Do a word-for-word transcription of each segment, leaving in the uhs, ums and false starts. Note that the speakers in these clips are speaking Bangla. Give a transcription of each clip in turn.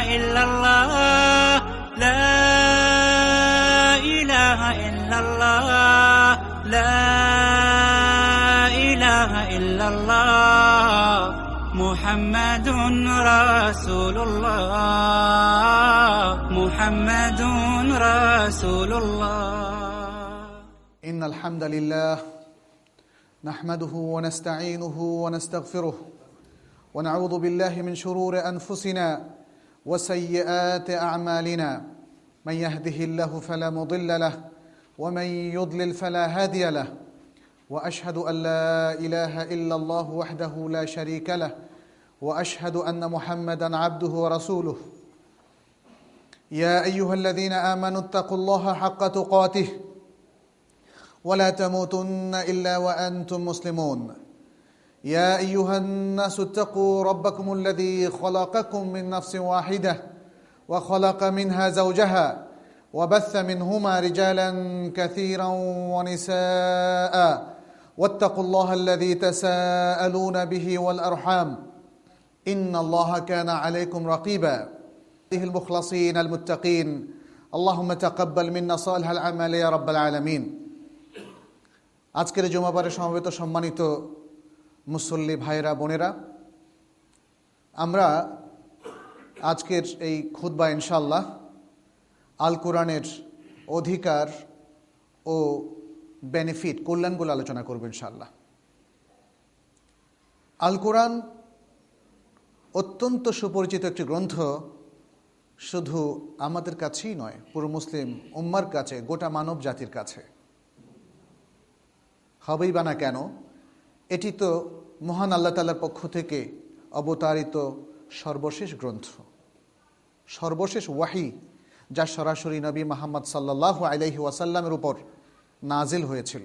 ইল্লাল্লাহ লা ইলাহা ইল্লাল্লাহ লা ইলাহা ইল্লাল্লাহ মুহাম্মাদুন রাসূলুল্লাহ মুহাম্মাদুন রাসূলুল্লাহ ইন্নাল হামদালিল্লাহ নাহমাদুহু ওয়া নাস্তাঈনুহু ওয়া নাস্তাগফিরুহু ওয়া নাউযু বিল্লাহি মিন শুরুরি আনফুসিনা ওয়া সাইয়্যাতি আ'মালিনা মান ইয়াহদিহিল্লাহু ফালা মুদিল্লা লাহু ওয়া মান ইউদ্লিল ফালা হাদিয়া লাহু ওয়া আশহাদু আন লা ইলাহা ইল্লাল্লাহু ওয়াহদাহু লা শারীকা লাহু ওয়া আশহাদু আন্না মুহাম্মাদান আবদুহু ওয়া রাসূলুহু ইয়া আইয়ুহাল্লাযীনা আমানুত্তাকুল্লাহা হাক্কা তুকাতিহি ولا تموتن إلا وأنتم مسلمون يا أيها الناس اتقوا ربكم الذي خلقكم من نفس واحدة وخلق منها زوجها وبث منهما رجالا كثيرا ونساء واتقوا الله الذي تساءلون به والأرحام إن الله كان عليكم رقيبا المخلصين المتقين اللهم تقبل منا صالح الأعمال يا رب العالمين আজকের জুমাবারে সমবেত সম্মানিত মুসল্লি ভাইরা বোনেরা, আমরা আজকের এই খুতবা ইনশাআল্লাহ আল কোরআনের অধিকার ও বেনিফিট কল্যাণগুলো আলোচনা করব ইনশাআল্লাহ। আল কোরআন অত্যন্ত সুপরিচিত একটি গ্রন্থ, শুধু আমাদের কাছেই নয়, পুরো মুসলিম উম্মার কাছে, গোটা মানব জাতির কাছে। হবেই বা না কেন, এটি তো মহান আল্লাহ তাআলার পক্ষ থেকে অবতারিত সর্বশেষ গ্রন্থ, সর্বশেষ ওয়াহি, যা সরাসরি নবী মুহাম্মদ সাল্লাল্লাহু আলাইহি ওয়াসাল্লামের উপর নাজিল হয়েছিল।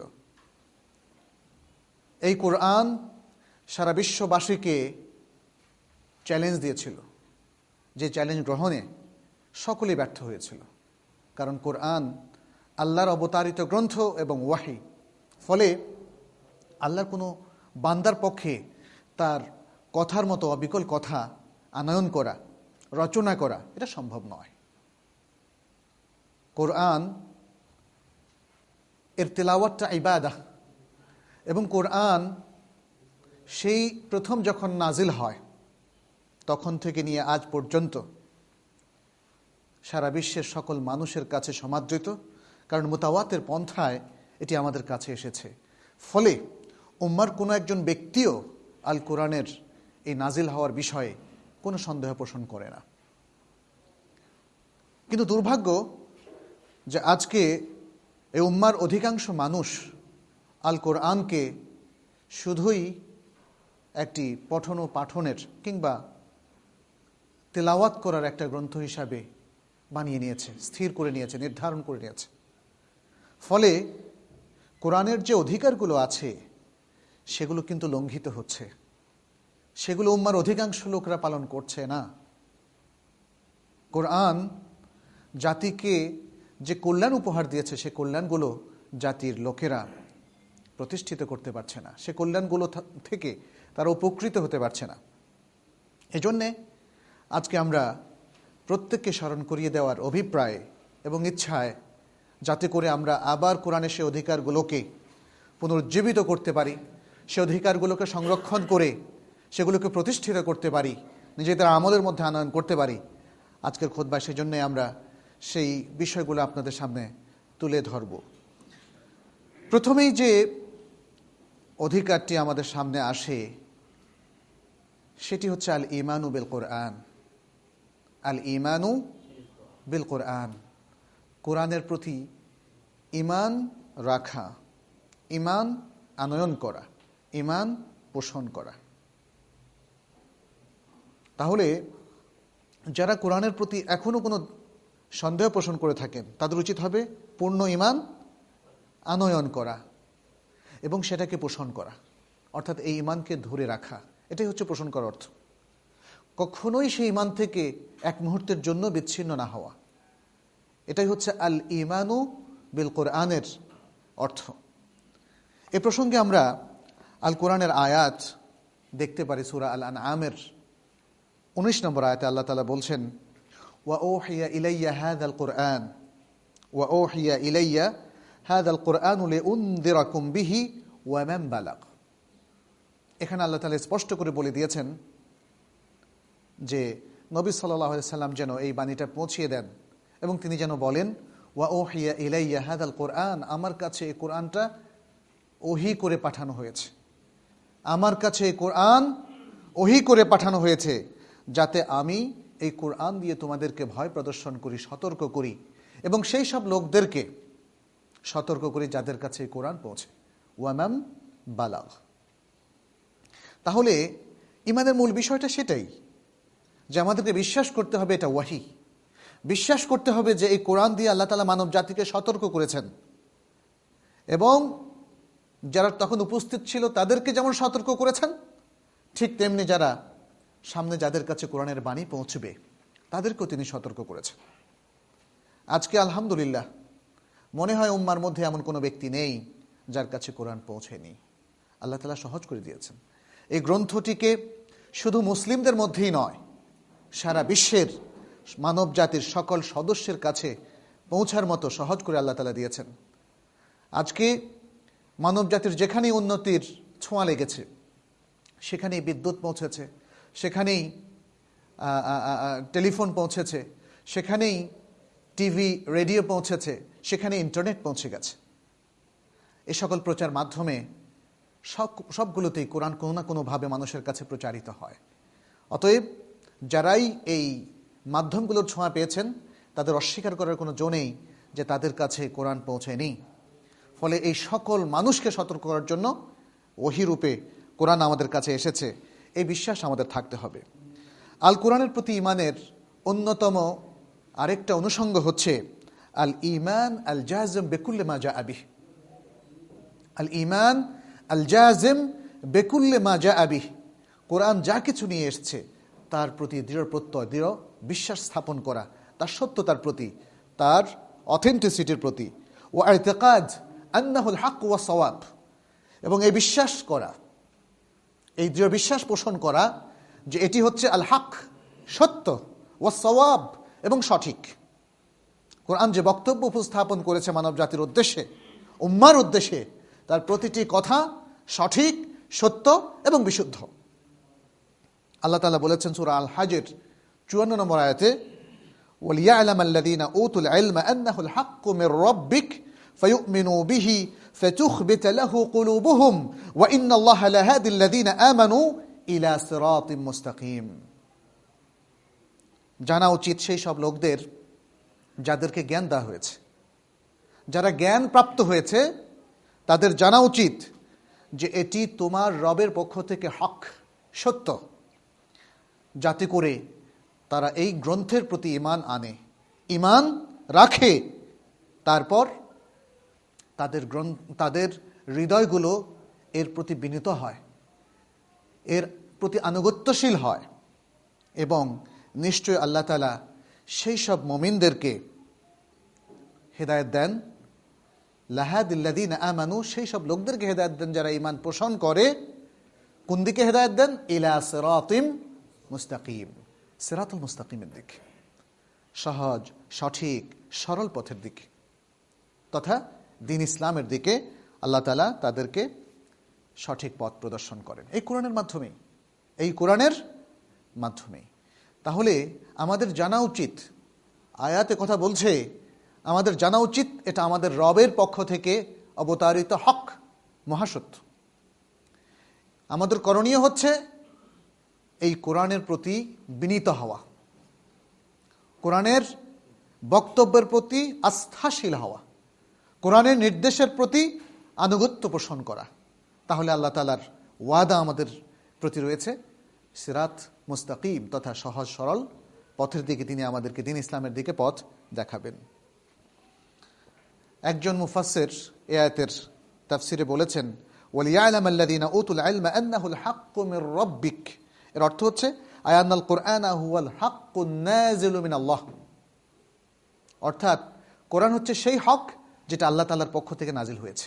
এই কোরআন সারা বিশ্ববাসীকে চ্যালেঞ্জ দিয়েছিল, যে চ্যালেঞ্জ গ্রহণে সকলেই ব্যর্থ হয়েছিল, কারণ কোরআন আল্লাহর অবতারিত গ্রন্থ এবং ওয়াহি। ফলে আল্লাহর কোনো বান্দার পক্ষে তার কথার মতো অবিকল কথা আনয়ন করা, রচনা করা, এটা সম্ভব নয়। কোরআন এর তেলাওয়াতটা ইবাদাহ, এবং কোরআন সেই প্রথম যখন নাজিল হয় তখন থেকে নিয়ে আজ পর্যন্ত সারা বিশ্বের সকল মানুষের কাছে সমাদৃত, কারণ মুতাওয়াতির পন্থায় এটি আমাদের কাছে এসেছে। ফলে উম্মার কোনো একজন ব্যক্তিও আল কোরআনের এই নাজিল হওয়ার বিষয়ে কোনো সন্দেহ পোষণ করে না। কিন্তু দুর্ভাগ্য যে আজকে এই উম্মার অধিকাংশ মানুষ আল কোরআনকে শুধুই একটি পঠন ও পাঠনের কিংবা তেলাওয়াত করার একটা গ্রন্থ হিসাবে বানিয়ে নিয়েছে, স্থির করে নিয়েছে, নির্ধারণ করে নিয়েছে। ফলে কোরআনের যে অধিকারগুলো আছে সেগুলো কিন্তু লঙ্ঘিত হচ্ছে, সেগুলো উম্মার অধিকাংশ লোকরা পালন করছে না। কোরআন জাতিকে যে কল্যাণ উপহার দিয়েছে, সে কল্যাণগুলো জাতির লোকেরা প্রতিষ্ঠিত করতে পারছে না, সে কল্যাণগুলো থেকে তারা উপকৃত হতে পারছে না। এজন্যে আজকে আমরা প্রত্যেককে স্মরণ করিয়ে দেওয়ার অভিপ্রায়ে এবং ইচ্ছায়, যাতে করে আমরা আবার কোরআনের সে অধিকারগুলোকে পুনরুজ্জীবিত করতে পারি, সে অধিকারগুলোকে সংরক্ষণ করে সেগুলোকে প্রতিষ্ঠিত করতে পারি, নিজেদের আমলের মধ্যে আনয়ন করতে পারি, আজকের খুতবা সেজন্যই আমরা সেই বিষয়গুলো আপনাদের সামনে তুলে ধরব। প্রথমেই যে অধিকারটি আমাদের সামনে আসে সেটি হচ্ছে আল ঈমানু বিল কোরআন। আল ঈমানু বিল কোরআন, কোরআনের প্রতি ঈমান রাখা, ঈমান আনয়ন করা, ঈমান পোষণ করা। তাহলে যারা কোরআনের প্রতি এখনো কোনো সন্দেহ পোষণ করে থাকেন, তাদের উচিত হবে পূর্ণ ঈমান আনয়ন করা এবং সেটাকে পোষণ করা, অর্থাৎ এই ঈমানকে ধরে রাখা। এটাই হচ্ছে পোষণ করার অর্থ। কখনোই সেই ঈমান থেকে এক মুহূর্তের জন্য বিচ্ছিন্ন না হওয়া, এটাই হচ্ছে আল ঈমানু বিল কোরআনের অর্থ। এ প্রসঙ্গে আমরা আল কোরআনের আয়াত দেখতে পারি। সূরা আল আনআমের উনিশ নম্বর আয়াতে আল্লাহ তাআলা বলছেন, ওয়া উহিয়া ইলাইয়া হাযাল কুরআন ওয়া উহিয়া ইলাইয়া হাযাল কুরআন লিউনযিরাকুম বিহি ওয়া মান বালাগ। এখানে আল্লাহ তাআলা স্পষ্ট করে বলে দিয়েছেন যে নবী সাল্লাল্লাহু আলাইহি সাল্লাম যেন এই বাণীটা পৌঁছিয়ে দেন এবং তিনি যেন বলেন ওয়া উহিয়া ইলাইয়া হাযাল কুরআন, আমার কাছে এই কোরআনটা ওহী করে পাঠানো হয়েছে, আমার কাছে এই কোরআন ওহী করে পাঠানো হয়েছে যাতে আমি এই কোরআন দিয়ে তোমাদেরকে ভয় প্রদর্শন করি, সতর্ক করি এবং সেই সব লোকদেরকে সতর্ক করি যাদের কাছে এই কোরআন পৌঁছে। ওয়া মান বালাগ। তাহলে ঈমানের মূল বিষয়টা সেটাই যে আমাদেরকে বিশ্বাস করতে হবে এটা ওয়াহী, বিশ্বাস করতে হবে যে এই কোরআন দিয়ে আল্লাহ তাআলা মানব জাতিকে সতর্ক করেছেন এবং যারা তখন উপস্থিত ছিল তাদেরকে যেমন সতর্ক করেছেন, ঠিক তেমনি যারা সামনে যাদের কাছে কোরআনের বাণী পৌঁছবে তাদেরকেও তিনি সতর্ক করেছেন। আজকে আলহামদুলিল্লাহ মনে হয় উম্মার মধ্যে এমন কোনো ব্যক্তি নেই যার কাছে কোরআন পৌঁছেনি। আল্লাহ তাআলা সহজ করে দিয়েছেন। এই গ্রন্থটিকে শুধু মুসলিমদের মধ্যেই নয়, সারা বিশ্বের মানব জাতির সকল সদস্যের কাছে পৌঁছার মতো সহজ করে আল্লাহ তাআলা দিয়েছেন। আজকে মানব জাতির যেখানেই উন্নতির ছোঁয়া লেগেছে, সেখানেই বিদ্যুৎ পৌঁছেছে, সেখানেই টেলিফোন পৌঁছেছে, সেখানেই টিভি রেডিও পৌঁছেছে, সেখানে ইন্টারনেট পৌঁছে গেছে। এই সকল প্রচার মাধ্যমে সব সবগুলোতেই কোরআন কোনো না কোনোভাবে মানুষের কাছে প্রচারিত হয়। অতএব যারাই এই মাধ্যমগুলোর ছোঁয়া পেয়েছেন তাদের অস্বীকার করার কোনো জো নেই যে তাদের কাছে কোরআন পৌঁছেনি। ফলে এই সকল মানুষকে সতর্ক করার জন্য ওহীরূপে কোরআন আমাদের কাছে এসেছে, এই বিশ্বাস আমাদের থাকতে হবে। আল কোরআনের প্রতি ঈমানের অন্যতম আরেকটা অনুষঙ্গ হচ্ছে আল ঈমান আল জাযিম বিকুল্লি মা জাআ বিহি। আল ঈমান আল জাযিম বিকুল্লি মা জাআ বিহি, কোরআন যা কিছু নিয়ে এসেছে তার প্রতি দৃঢ় প্রত্যয়, দৃঢ় বিশ্বাস স্থাপন করা, তার সত্যতার প্রতি, তার অথেন্টিসিটির প্রতি। ওয়া ইতিকাদ আন্নাহুল হক ওয়া সাওয়াব, এবং এই বিশ্বাস করা, এই দৃঢ় বিশ্বাস পোষণ করা যে এটি হচ্ছে আল হক, সত্য, ওয়া সাওয়াব, এবং সঠিক। কোরআন যে বক্তব্য উপস্থাপন করেছে মানব জাতির উদ্দেশ্যে, উম্মার উদ্দেশ্যে, তার প্রতিটি কথা সঠিক, সত্য এবং বিশুদ্ধ। আল্লাহ তাআলা বলেছেন সূরা আল হজের চুয়ান্ন নম্বর আয়াতে, ওয়ালিয়া'লামাল্লাযীনা উতুল ইলমা আন্নাহুল হাক্কু মির রাব্বিক ফায়ুমিনু বিহি ফাতুখবিত লাহু কুলুবুহুম ওয়া ইন্নাল্লাহা লাহাদিল্লাযীনা আমানু ইলা সিরাতিম মুস্তাকিম। জানা উচিত সেই সব লোকদের যাদেরকে জ্ঞান দেওয়া হয়েছে, যারা জ্ঞান প্রাপ্ত হয়েছে তাদের জানা উচিত যে এটি তোমার রবের পক্ষ থেকে হক, সত্য, যাতে করে তারা এই গ্রন্থের প্রতি ঈমান আনে, ঈমান রাখে, তারপর তাদের গ্রন্থ তাদের হৃদয়গুলো এর প্রতি বিনীত হয়, এর প্রতি আনুগত্যশীল হয় এবং নিশ্চয় আল্লাহ তাআলা সেই সব মুমিনদেরকে হেদায়েত দেন, লাহাদিল্লাযীনা আমানু, সেই সব লোকদেরকে হেদায়েত দেন যারা ঈমান পোষণ করে। কোন দিকে হেদায়েত দেন? ইলা সিরাতিম মুস্তাকিম, সিরাতুল মুস্তাকিমের দিকে, সহজ, সঠিক, সরল পথের দিকে, তথা দ্বীন ইসলামের দিকে আল্লাহ তাআলা তাদেরকে সঠিক পথ প্রদর্শন করেন এই কোরআনের মাধ্যমে, এই কোরআনের মাধ্যমে। তাহলে আমাদের জানা উচিত, আয়াতে কথা বলছে, আমাদের জানা উচিত এটা আমাদের রবের পক্ষ থেকে অবতারিত হক, মহাসত্য। আমাদের করণীয় হচ্ছে এই কোরআনের প্রতি বিনীত হওয়া, কোরআনের বক্তব্যের প্রতি আস্থাশীল হওয়া, কোরআনের নির্দেশের প্রতি আনুগত্য পোষণ করা। তাহলে আল্লাহ তাআলার ওয়াদা আমাদের প্রতি রয়েছে সিরাত মুস্তাকিম তথা সহজ সরল পথের দিকে তিনি আমাদেরকে দ্বীন ইসলামের দিকে পথ দেখাবেন। একজন মুফাসসির এই আয়াতের তাফসিরে বলেছেন, ওয়ালিয়া'লামাল্লাযীনা উতুল ইলমা আন্নাহুল হাক্কু মির রাব্বিক, এর অর্থ হচ্ছে আয়ানাল কুরআনা হুয়াল হাক্কুন নাযিলু মিনাল্লাহ, অর্থাৎ কোরআন হচ্ছে সেই হক যেটা আল্লাহ তাআলার পক্ষ থেকে নাজিল হয়েছে।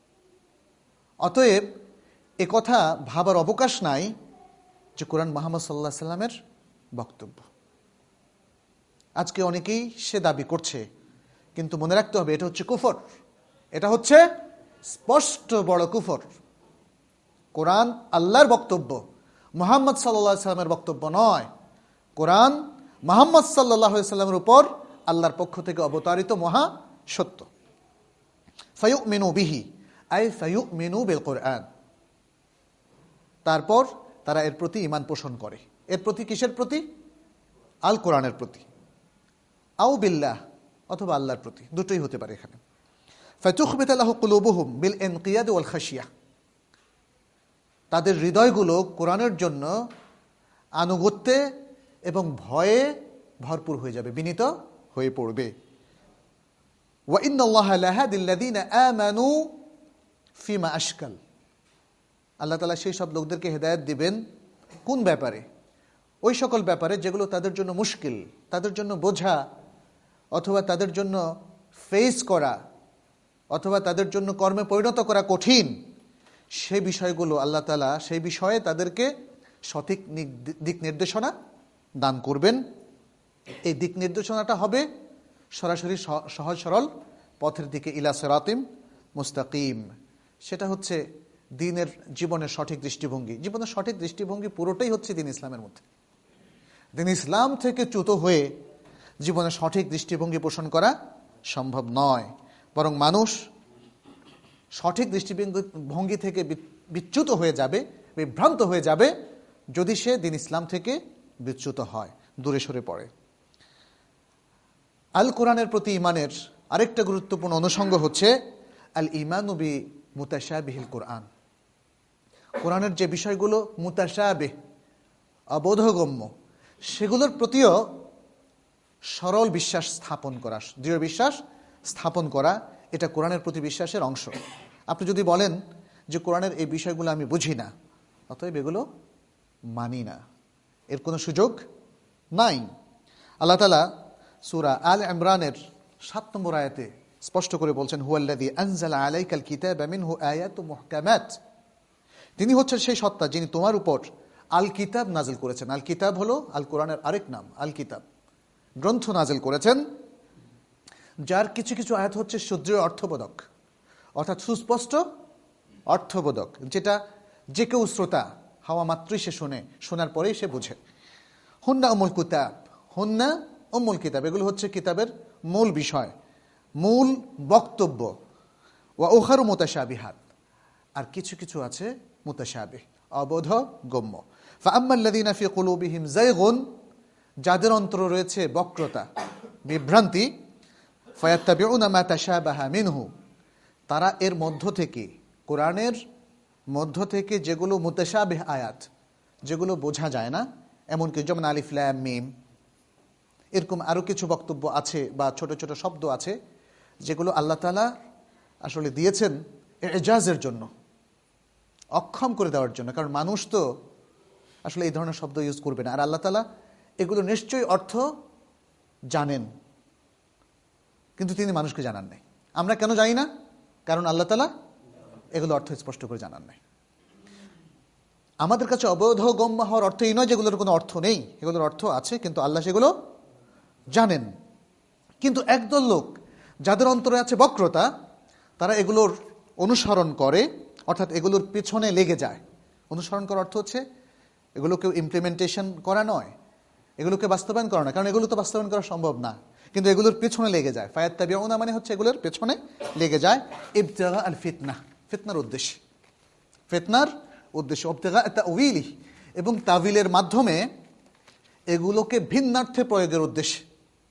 অতএব এ কথা ভাবার অবকাশ নাই যে কোরআন মুহাম্মদ সাল্লাল্লাহু আলাইহি সাল্লামের বক্তব্য। আজকে অনেকেই সে দাবি করছে, কিন্তু মনে রাখতে হবে এটা হচ্ছে কুফর, এটা হচ্ছে স্পষ্ট বড় কুফর। কোরআন আল্লাহর বক্তব্য, মুহাম্মদ সাল্লাল্লাহু আলাইহি সাল্লামের বক্তব্য নয়। কোরআন মুহাম্মদ সাল্লাল্লাহু আলাইহি সাল্লামের উপর আল্লাহর পক্ষ থেকে অবতারিত মহা সত্য। ফায়ুমিনু বিহি আই ফায়ুমিনু বিল কোরআন, তারপর তারা এর প্রতি ঈমান পোষণ করে। এর প্রতি কিসের প্রতি? আল কোরআনের প্রতি। আও বিল্লাহ, অথবা আল্লাহর প্রতি, দুটোই হতে পারে এখানে। ফাতুখবিত লাহু কুলুবুহুম বিল ইনকিয়াদ ওয়াল খাশিয়া, তাদের হৃদয়গুলো কোরআনের জন্য আনুগত্যে এবং ভয়ে ভরপুর হয়ে যাবে, বিনীত হয়ে পড়বে। ওয়া ইন্নাল্লাহা লাহাদিল লাযিনা আমানু ফিমা আশকাল, আল্লাহ তাআলা সেই সব লোকদেরকে হেদায়েত দিবেন কোন ব্যাপারে? ওই সকল ব্যাপারে যেগুলো তাদের জন্য মুশকিল, তাদের জন্য বোঝা, অথবা তাদের জন্য ফেস করা, অথবা তাদের জন্য কর্মে পরিণত করা কঠিন, সেই বিষয়গুলো আল্লাহ তাআলা সেই বিষয়ে তাদেরকে সঠিক দিক নির্দেশনা দান করবেন। এই দিক নির্দেশনাটা হবে সরাসরি সহজ সরল পথের দিকে, ইলা সিরাতিম মুস্তাকিম। সেটা হচ্ছে দ্বীনের জীবনের সঠিক দৃষ্টিভঙ্গি। জীবনের সঠিক দৃষ্টিভঙ্গি পুরোটাই হচ্ছে দ্বীন ইসলামের মধ্যে। দ্বীন ইসলাম থেকে চ্যুত হয়ে জীবনের সঠিক দৃষ্টিভঙ্গি পোষণ করা সম্ভব নয়, বরং মানুষ সঠিক দৃষ্টিভঙ্গি থেকে বিচ্যুত হয়ে যাবে, বিভ্রান্ত হয়ে যাবে যদি সে দ্বীন ইসলাম থেকে বিচ্যুত হয়, দূরে সরে পড়ে। আল কোরআনের প্রতি ঈমানের আরেকটা গুরুত্বপূর্ণ অনুষঙ্গ হচ্ছে আল ঈমানু বি মুতাশাবিহিল কোরআন। কোরআনের যে বিষয়গুলো মুতাশাবিহ, অবোধগম্য, সেগুলোর প্রতিও সরল বিশ্বাস স্থাপন করা, দৃঢ় বিশ্বাস স্থাপন করা, এটা কোরআনের প্রতি বিশ্বাসের অংশ। আপনি যদি বলেন যে কোরআনের এই বিষয়গুলো আমি বুঝি না, অতএব এগুলো মানি না, এর কোনো সুযোগ নাই। আল্লাহ তাআলা সূরা আল ইমরানের সাত নম্বর আয়াতে স্পষ্ট করে বলছেন, হুয়াল্লাযী আনজালা আলাইকাল কিতাবা মিনহু আয়াতুম মুহকামাত, তিনি হচ্ছেন সেই সত্তা যিনি তোমার উপর আল কিতাব নাজিল করেছেন। আল কিতাব হলো আল কোরআনের আরেক নাম। আল কিতাব গ্রন্থ নাজিল করেছেন, যার কিছু কিছু আয়াত হচ্ছে সুদৃঢ় অর্থবোধক, অর্থাৎ সুস্পষ্ট অর্থবোধক, যেটা যে কেউ শ্রোতা হওয়া মাত্রই সে শোনে, শোনার পরেই সে বুঝে। হুন্না উমুল কিতাব, হুন্না উম্মুল কিতাব, এগুলো হচ্ছে কিতাবের মূল বিষয়, মূল বক্তব্য। ওয়া উখারু মুতাশাবিহাত, আর কিছু কিছু আছে মুতাশাবিহ, অবোধগম্য। ফাআম্মাল্লাযীনা ফি কুলুবিহিম যায়গুন, যাদের অন্তরে রয়েছে বক্রতা, বিভ্রান্তি, ফায়াত্তাবিউনা মা তাশাবাহা মিনহু, তারা এর মধ্য থেকে, কোরআনের মধ্য থেকে যেগুলো মুতাশাবিহ আয়াত, যেগুলো বোঝা যায় না, এমনকি যেমন আলিফ লাম মিম, এরকম আরও কিছু বক্তব্য আছে বা ছোট ছোট শব্দ আছে যেগুলো আল্লাহ তাআলা আসলে দিয়েছেন এজাজের জন্য, অক্ষম করে দেওয়ার জন্য। কারণ মানুষ তো আসলে এই ধরনের শব্দ ইউজ করবে না, আর আল্লাহ তাআলা এগুলো নিশ্চয়ই অর্থ জানেন, কিন্তু তিনি মানুষকে জানান নাই। আমরা কেন জানি না? কারণ আল্লাহ তাআলা এগুলো অর্থ স্পষ্ট করে জানান নাই। আমাদের কাছে অবোধগম্য হওয়ার অর্থ এই নয় যেগুলোর কোনো অর্থ নেই, এগুলোর অর্থ আছে, কিন্তু আল্লাহ সেগুলো জানেন। কিন্তু একদল লোক যাদের অন্তরে আছে বক্রতা, তারা এগুলোর অনুসরণ করে, অর্থাৎ এগুলোর পিছনে লেগে যায়। অনুসরণ করার অর্থ হচ্ছে এগুলোকে ইমপ্লিমেন্টেশন করা নয়, এগুলোকে বাস্তবায়ন করা নয়, কারণ এগুলো তো বাস্তবায়ন করা সম্ভব না, কিন্তু এগুলোর পেছনে লেগে যায়। ফায়াত্তাবিউনা মানে হচ্ছে এগুলোর পেছনে লেগে যায়, ইবতিগা আল ফিতনা, ফিতনার উদ্দেশ্যে, ফিতনার উদ্দেশ্যে, ইবতিগা তাউইলি, এবং তাবিলের মাধ্যমে এগুলোকে ভিন্নার্থে প্রয়োগের উদ্দেশ্যে।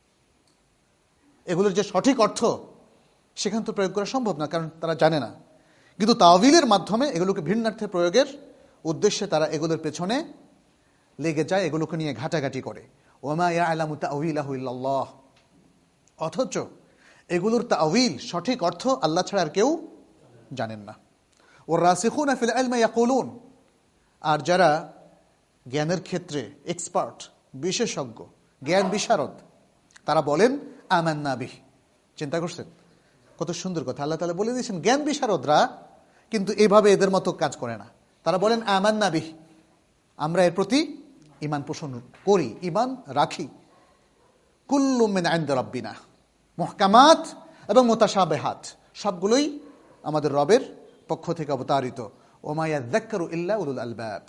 এগুলোর যে সঠিক অর্থ সেখান তো প্রয়োগ করা সম্ভব না, কারণ তারা জানে না, কিন্তু তাওয়িলের মাধ্যমে এগুলোকে ভিন্নার্থে প্রয়োগের উদ্দেশ্যে তারা এগুলোর পেছনে লেগে যায়, এগুলোকে নিয়ে ঘাটাঘাটি করে। ওমা ইয়ালামু তাওয়িলাহু ইল্লাল্লাহ, অথচ এগুলোর তাওয়িল, সঠিক অর্থ আল্লাহ ছাড়া আর কেউ জানেন না। ওয়ার রাসিখুনা ফিল ইলমি ইয়াকুলুন, আর যারা জ্ঞানের ক্ষেত্রে এক্সপার্ট, বিশেষজ্ঞ, জ্ঞান বিশারদ, তারা বলেন আমান্না বিহি। চিন্তা করছেন কত সুন্দর কথা, আল্লাহ তাআলা বলে দিয়েছেন জ্ঞান বিশারদরা কিন্তু এভাবে এদের মতো কাজ করে না। তারা বলেন আমান্না বিহি, আমরা এর প্রতি ঈমান পোষণ করি, ঈমান রাখি। কুল্লু মিন ইনদি রাব্বিনা, মুহকামাত এবং মুতাশাবিহাত সবগুলোই আমাদের রবের পক্ষ থেকে অবতারিত। ওমা ইয়াযাক্কারু ইল্লা উলুল আলবাব,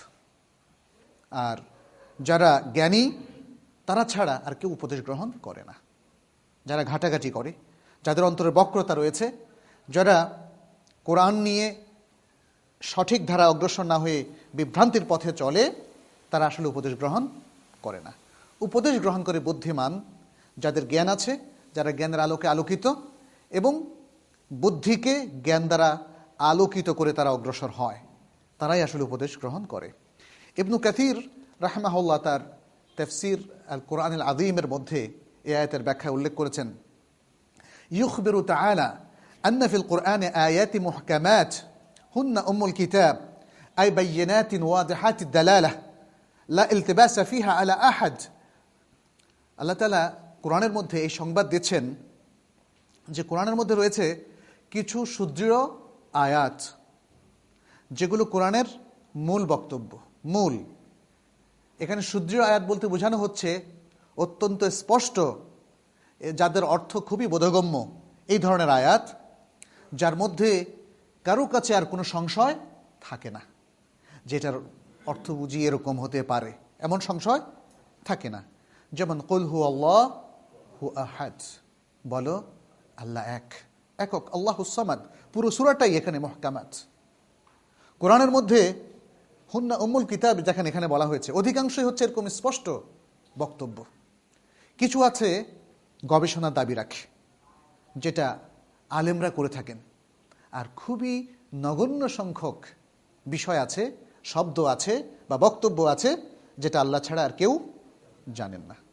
আর যারা জ্ঞানী তারা ছাড়া আর কেউ উপদেশ গ্রহণ করে না। যারা ঘাটাঘাটি করে, যাদের অন্তরে বক্রতা রয়েছে, যারা কোরআন নিয়ে সঠিক ধারা অগ্রসর না হয়ে বিভ্রান্তির পথে চলে, তারা আসলে উপদেশ গ্রহণ করে না। উপদেশ গ্রহণ করে বুদ্ধিমান, যাদের জ্ঞান আছে, যারা জ্ঞানের আলোকে আলোকিত এবং বুদ্ধিকে জ্ঞান দ্বারা আলোকিত করে তারা অগ্রসর হয়, তারাই আসলে উপদেশ গ্রহণ করে। ইবনু কাসির রাহমাহুল্লাহ তার তাফসীর আল কোরআন আল আযীমের মধ্যে এই আয়াতের ব্যাখ্যায় উল্লেখ করেছেন, ইউখবিরু তাআলা আন্না ফিল কোরআনে আয়াতি মুহকামাত হুন্না উম্মুল কিতাব আই বায়্যিনাতিন ওয়াদিহাতিদ দালালাহ লা ইলতিবাসা ফিহা আলা আহাদ। আল্লাহ তাআলা কোরআনের মধ্যে এই সংবাদ দিচ্ছেন যে কোরআনের মধ্যে রয়েছে কিছু সুদৃঢ় আয়াত, যেগুলো কোরআনের মূল বক্তব্য, মূল। এখানে সুদৃঢ় আয়াত বলতে বোঝানো হচ্ছে অত্যন্ত স্পষ্ট, যাদের অর্থ খুবই বোধগম্য, এই ধরনের আয়াত, যার মধ্যে কারো কাছে আর কোনো সংশয় থাকে না, যেটার অর্থ বুঝি এরকম হতে পারে, এমন সংশয় থাকে না। যেমন কুল হু আল্লাহ হু আহাদ, বলো আল্লাহ এক, একক, আল্লাহুস সামাদ। পুরো সূরাটাই এখানে মুহকামাত। কোরআনের মধ্যে হুন্না উম্মুল কিতাব যেখানে এখানে বলা হয়েছে, অধিকাংশই হচ্ছে এরকম স্পষ্ট বক্তব্য। কিছু আছে গবেষণার দাবি রাখে, যেটা আলেমরা করে থাকেন, আর খুবই নগণ্য সংখ্যক বিষয় আছে, শব্দ আছে বা বক্তব্য আছে, যেটা আল্লাহ ছাড়া আর কেউ জানেন না।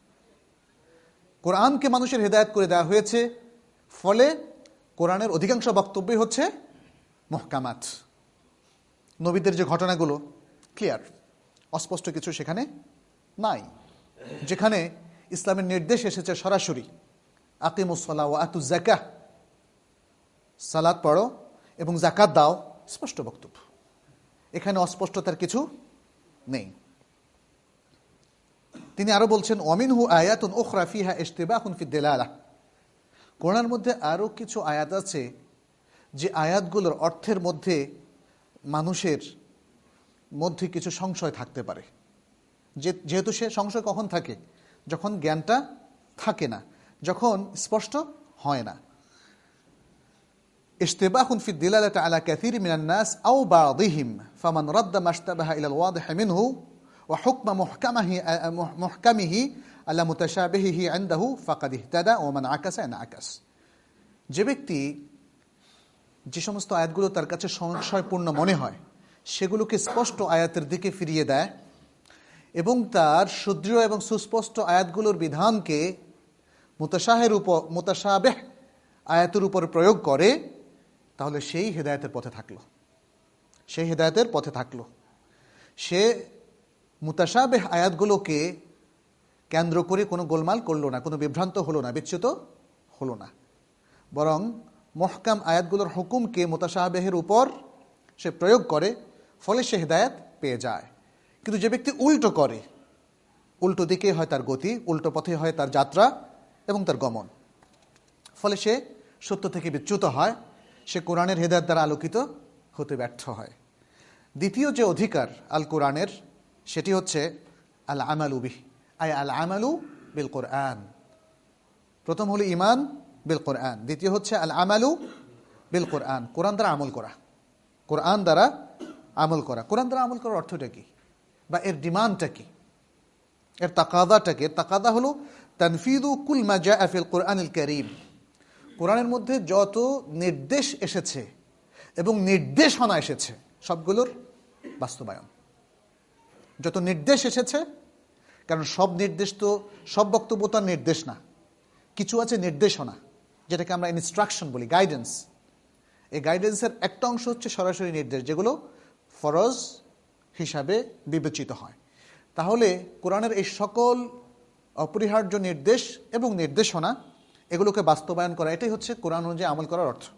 কোরআনকে মানুষের হেদায়েত করে দেওয়া হয়েছে, ফলে কোরআনের অধিকাংশ বক্তব্যই হচ্ছে মুহকামাত। নবীদের যে ঘটনাগুলো ক্লিয়ার, অস্পষ্ট কিছু সেখানে নাই। যেখানে ইসলামের নির্দেশ এসেছে সরাসরি, আকিমুস সালাহ ওয়া আতুজ যাকাহ, সালাত পড়ো এবং যাকাত দাও, স্পষ্ট বক্তব্য। এখানে অস্পষ্টতার কিছু নেই। তিনি আরো বলছেন, ওয়ামিনহু আয়াতুন উখরা ফিহা ইশতিবাহুন ফিদ দিলালাহ, কোরআনের মধ্যে আরো কিছু আয়াত আছে যে আয়াতগুলোর অর্থের মধ্যে মানুষের মধ্যে কিছু সংশয় থাকতে পারে। যেহেতু সে সংশয় কখন থাকে, যখন জ্ঞানটা থাকে না, যখন স্পষ্ট হয় না। ইশতিবাহুন ফিদ দিলালাতি আলা কাসীরিন মিনান নাস আও বা'দিহিম ফামান রাদ্দা মাশতাবাহা ইলা আল-ওয়াদিহ মিনহু ওয়া হুকমা মুহকামিহি মুহকামিহি আলা মুতাশাবিহিহি ইনদাহু ফাকাদ ইহতাদা ওয়া মান আকাসা আন আকাস। যে ব্যক্তি যে সমস্ত আয়াতগুলো তার কাছে সংশয়পূর্ণ মনে হয়, সেগুলোকে স্পষ্ট আয়াতের দিকে ফিরিয়ে দেয় এবং তার সুদৃঢ় এবং সুস্পষ্ট আয়াতগুলোর বিধানকে মুতাশাহের উপর মুতাশাবিহ আয়াতের উপর প্রয়োগ করে, তাহলে সেই হেদায়েতের পথে থাকলো, সেই হেদায়েতের পথে থাকলো। সে মুতাশাবিহ আয়াতগুলোকে কেন্দ্র করে কোনো গোলমাল করলো না, কোনো বিভ্রান্ত হলো না, বিচ্যুত হলো না, বরং মুহকাম আয়াতগুলোর হুকুমকে মুতাশাবিহের উপর সে প্রয়োগ করে, ফলে সে হেদায়েত পেয়ে যায়। কিন্তু যে ব্যক্তি উল্টো করে, উল্টো দিকে হয় তার গতি, উল্টো পথে হয় তার যাত্রা এবং তার গমন, ফলে সে সত্য থেকে বিচ্যুত হয়, সে কোরআনের হেদায়েত দ্বারা আলোকিত হতে ব্যর্থ হয়। দ্বিতীয় যে অধিকার আল কোরআনের, সেটি হচ্ছে আল আমালু বিহি, আই আল আমালু বিল কোরআন। প্রথম হলো ঈমান বিল কোরআন, দ্বিতীয় হচ্ছে আল আমালু বিল কোরআন, কোরআন দ্বারা আমল করা, কোরআন দ্বারা আমল করা। কোরআন দ্বারা আমল করার অর্থটা কি বা এর ডিমান্ডটা কি, এর তাকাদাটা কি? এর তাকাদা হলো তানফিদু কুল মা জাআ ফিল কোরআনিল কারীম, কোরআনের মধ্যে যত নির্দেশ এসেছে এবং নির্দেশনা এসেছে সবগুলোর বাস্তবায়ন। যত নির্দেশ এসেছে, কারণ সব নির্দেশ তো, সব বক্তব্য তার নির্দেশ না, কিছু আছে নির্দেশনা, যেটাকে আমরা ইনস্ট্রাকশন বলি, গাইডেন্স। এই গাইডেন্সের একটা অংশ হচ্ছে সরাসরি নির্দেশ, যেগুলো ফরজ হিসাবে বিবেচিত হয়। তাহলে কোরআনের এই সকল অপরিহার্য নির্দেশ এবং নির্দেশনা, এগুলোকে বাস্তবায়ন করা, এটাই হচ্ছে কোরআন অনুযায়ী আমল করার অর্থ।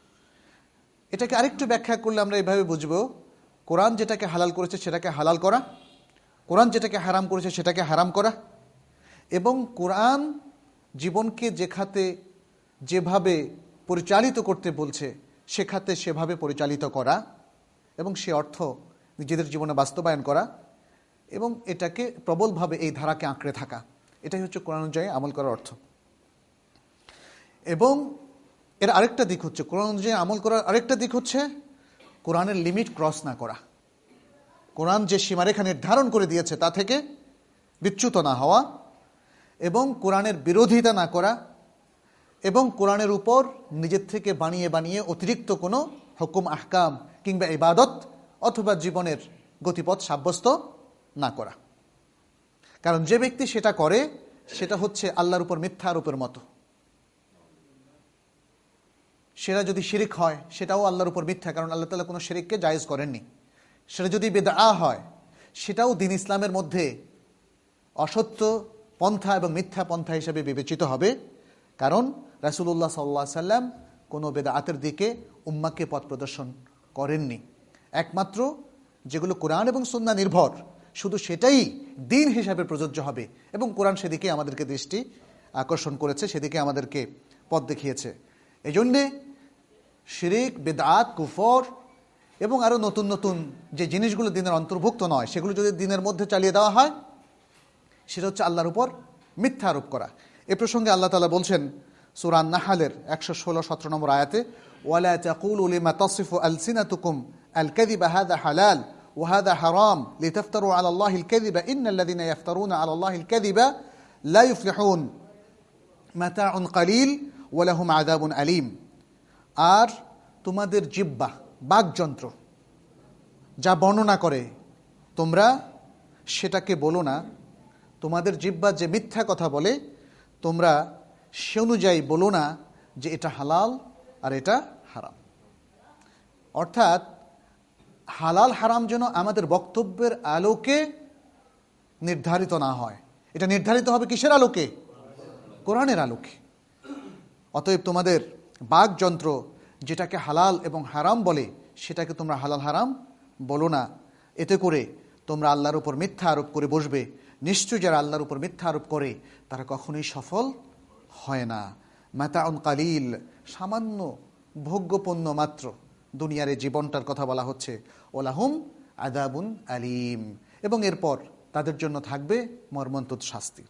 এটাকে আরেকটু ব্যাখ্যা করলে আমরা এইভাবে বুঝবো, কোরআন যেটাকে হালাল করেছে সেটাকে হালাল করা, কোরআন যেটাকে হারাম করেছে সেটাকে হারাম করা, এবং কোরআন জীবনকে যে খাতে যেভাবে পরিচালিত করতে বলছে সে খাতে সেভাবে পরিচালিত করা এবং সে অর্থ নিজেদের জীবনে বাস্তবায়ন করা এবং এটাকে প্রবলভাবে এই ধারাকে আঁকড়ে থাকা, এটাই হচ্ছে কোরআন অনুযায়ী আমল করার অর্থ। এবং এর আরেকটা দিক হচ্ছে, কোরআন অনুযায়ী আমল করার আরেকটা দিক হচ্ছে কোরআনের লিমিট ক্রস না করা। কোরআন যে সীমারেখা নির্ধারণ করে দিয়েছে তা থেকে বিচ্যুত না হওয়া এবং কোরআনের বিরোধিতা না করা এবং কোরআনের উপর নিজের থেকে বানিয়ে বানিয়ে অতিরিক্ত কোনো হুকুম আহকাম কিংবা ইবাদত অথবা জীবনের গতিপথ সাব্যস্ত না করা। কারণ যে ব্যক্তি সেটা করে সেটা হচ্ছে আল্লাহর উপর মিথ্যা আরোপের মতো। সেটা যদি শিরিক হয় সেটাও আল্লাহর উপর মিথ্যা, কারণ আল্লাহ তাআলা কোনো শিরিককে জায়েজ করেননি। সেটা যদি বিদআ হয় সেটাও দ্বীন ইসলামের মধ্যে অসত্য পন্থা এবং মিথ্যা পন্থা হিসেবে বিবেচিত হবে, কারণ রাসূলুল্লাহ সাল্লাল্লাহু আলাইহি সাল্লাম কোনো বিদআতের দিকে উম্মাহকে পথ প্রদর্শন করেননি। একমাত্র যেগুলো কোরআন এবং সুন্নাহ নির্ভর শুধু সেটাই দ্বীন হিসাবে প্রযোজ্য হবে এবং কোরআন সেদিকে আমাদেরকে দৃষ্টি আকর্ষণ করেছে, সেদিকে আমাদেরকে পথ দেখিয়েছে। এই জন্যে শিরিক, বিদআত, কুফর এবং আরও নতুন নতুন যে জিনিসগুলো দ্বীনের অন্তর্ভুক্ত নয় সেগুলো যদি দ্বীনের মধ্যে চালিয়ে দেওয়া হয় সেটা হচ্ছে আল্লাহর উপর মিথ্যা আরোপ করা। এ প্রসঙ্গে আল্লাহ তাআলা বলছেন সূরা আন-নাহলের একশো ষোলো সতেরো নম্বর আয়াতে, ওয়ালা তাকুলু লিমা তাসিফু আলসিনাতুকুম আল-কাযিবা হাযা হালাল ওয়া হাযা হারাম লিতাফতারু আলা আল্লাহিল কাযিবা ইন্নাল্লাযীনা ইফতারুনা আলা আল্লাহিল কাযিবা লা ইফলিহুন মাতাউন কালিল ওয়া লাহুম আযাবুন আলীম। আর তোমাদের জিহ্বা, বাকযন্ত্র যা বর্ণনা করে তোমরা সেটাকে বলো না, তোমাদের জিহ্বা যে মিথ্যা কথা বলে তোমরা সে অনুযায়ী বলো না যে এটা হালাল আর এটা হারাম। অর্থাৎ হালাল হারাম যেন আমাদের বক্তব্যের আলোকে নির্ধারিত না হয়, এটা নির্ধারিত হবে কিসের আলোকে? কোরআনের আলোকে। অতএব তোমাদের বাকযন্ত্র যেটাকে হালাল এবং হারাম বলে সেটাকে তোমরা হালাল হারাম বলো না, এতে করে তোমরা আল্লাহর উপর মিথ্যা আরোপ করে বসবে। নিশ্চয় যারা আল্লাহর উপর মিথ্যা আরোপ করে তারা কখনোই সফল হয় না। মাতাউন কালিল, সামান্য ভোগ্যপণ্য মাত্র দুনিয়ার এই জীবনটার কথা বলা হচ্ছে। ওলাহুম আযাবুন আলীম, এবং এরপর তাদের জন্য থাকবে মর্মন্তুদ শাস্তি।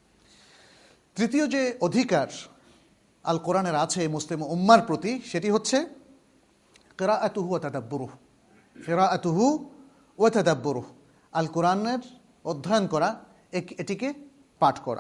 তৃতীয় যে অধিকার আল কোরআনের আছে মুসলিম উম্মার প্রতি সেটি হচ্ছে কিরাআতুহু ওয়া তাদাব্বুরুহু। কিরাআতুহু ওয়া তাদাব্বুরুহু, আল কোরআনের অধ্যয়ন করা, এটিকে পাঠ করা।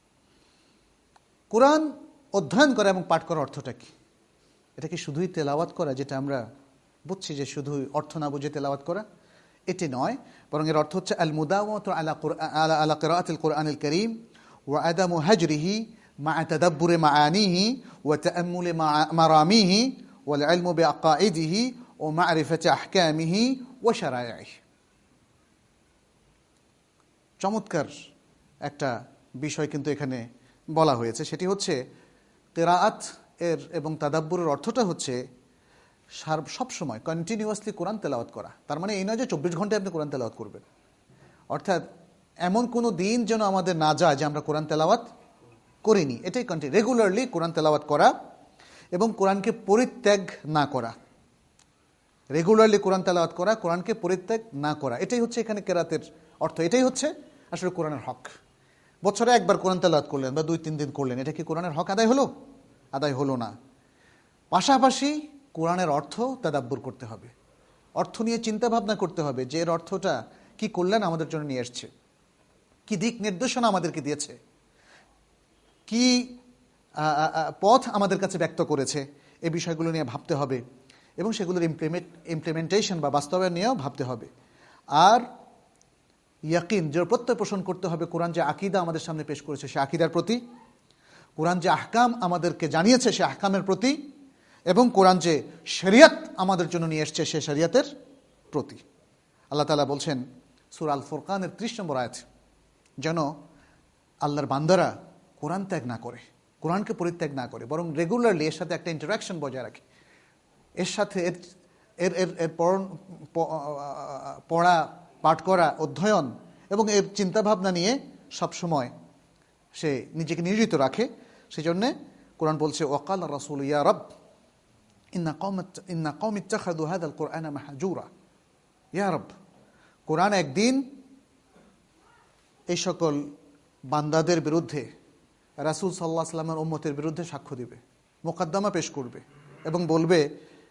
কোরআন অধ্যয়ন করা এবং পাঠ করার অর্থটা কি? এটা কি শুধুই তেলাওয়াত করা, যেটা আমরা বুঝছি যে শুধু অর্থ না বুঝে তেলাওয়াত করা? এটি নয়, বরং এর অর্থ হচ্ছে আল মুদাওয়ামাতু আলা আলা আলা কিরাআতিল কুরআনিল কারীম ওয়া আদামু হাজরিহি মা তাদাব্বুরি মাআনিহি ওয়া তাআম্মুলি মারামিহি ওয়াল ইলমু বিআকাইদিহি ওয়া মা'রিফাতি আহকামিহি ওয়া শারাইহি। চমৎকার একটা বিষয় কিন্তু এখানে বলা হয়েছে, সেটি হচ্ছে কিরাআত এর এবং তাদাব্বুরের অর্থটা হচ্ছে সব সময় কন্টিনিউয়াসলি কোরআন তেলাওয়াত করা। তার মানে এই নয় যে চব্বিশ ঘন্টায় আপনি কোরআন তেলাওয়াত করবেন, অর্থাৎ এমন কোনো দিন যেন আমাদের না যায় যে আমরা কোরআন তেলাওয়াত করিনি। এটাই কন্টিনিউ, রেগুলারলি কোরআন তেলাওয়াত করা এবং কোরআনকে পরিত্যাগ না করা। রেগুলারলি কোরআন তেলাওয়াত করা, কোরআনকে পরিত্যাগ না করা, এটাই হচ্ছে এখানে কিরাতের অর্থ। এটাই হচ্ছে আসলে কোরআনের হক। বছরে একবার কোরআন তেলাওয়াত করলেন বা দুই তিন দিন করলেন, এটা কি কোরআনের হক আদায় হলো? আদায় হলো না। পাশাপাশি কোরআনের অর্থ তাদাব্বুর করতে হবে, অর্থ নিয়ে চিন্তা ভাবনা করতে হবে যে এর অর্থটা কি কল্যাণ আমাদের জন্য নিয়ে এসছে, কি দিক নির্দেশনা আমাদেরকে দিয়েছে, কি পথ আমাদের কাছে ব্যক্ত করেছে, এই বিষয়গুলো নিয়ে ভাবতে হবে এবং সেগুলোর ইমপ্লিমেন্ট ইমপ্লিমেন্টেশন বা বাস্তবায়ন নিয়েও ভাবতে হবে। আর ইয়াকিন, যে প্রত্যয় পোষণ করতে হবে কোরআন যে আকীদা আমাদের সামনে পেশ করেছে সে আকীদার প্রতি, কোরআন যে আহকাম আমাদেরকে জানিয়েছে সে আহকামের প্রতি, এবং কোরআন যে শরিয়ত আমাদের জন্য নিয়ে এসছে সে শরিয়তের প্রতি। আল্লাহ তাআলা বলছেন সূরা আল ফুরকানের ত্রিশ নম্বর আয়াত, যেন আল্লাহর বান্দারা কোরআন ত্যাগ না করে, কোরআনকে পরিত্যাগ না করে, বরং রেগুলারলি এর সাথে একটা ইন্টারাকশন বজায় রাখে, এর সাথে এর এর এর এর পড়া, পাঠ করা, অধ্যয়ন এবং এর চিন্তাভাবনা নিয়ে সবসময় সে নিজেকে নিয়োজিত রাখে। সেই জন্যে কোরআন বলছে ওয়াকাল রাসূল ইয়া রব ইন্না কওমি ইন্না কওমি ইত্তাখাযু হাযাল কুরআনা মাহজুরা। ইয়া রব, কোরআন একদিন এই সকল বান্দাদের বিরুদ্ধে, রাসূল সাল্লাল্লাহু আলাইহি ওয়াসাল্লামের উম্মতের বিরুদ্ধে সাক্ষ্য দিবে, মোকদ্দমা পেশ করবে এবং বলবে,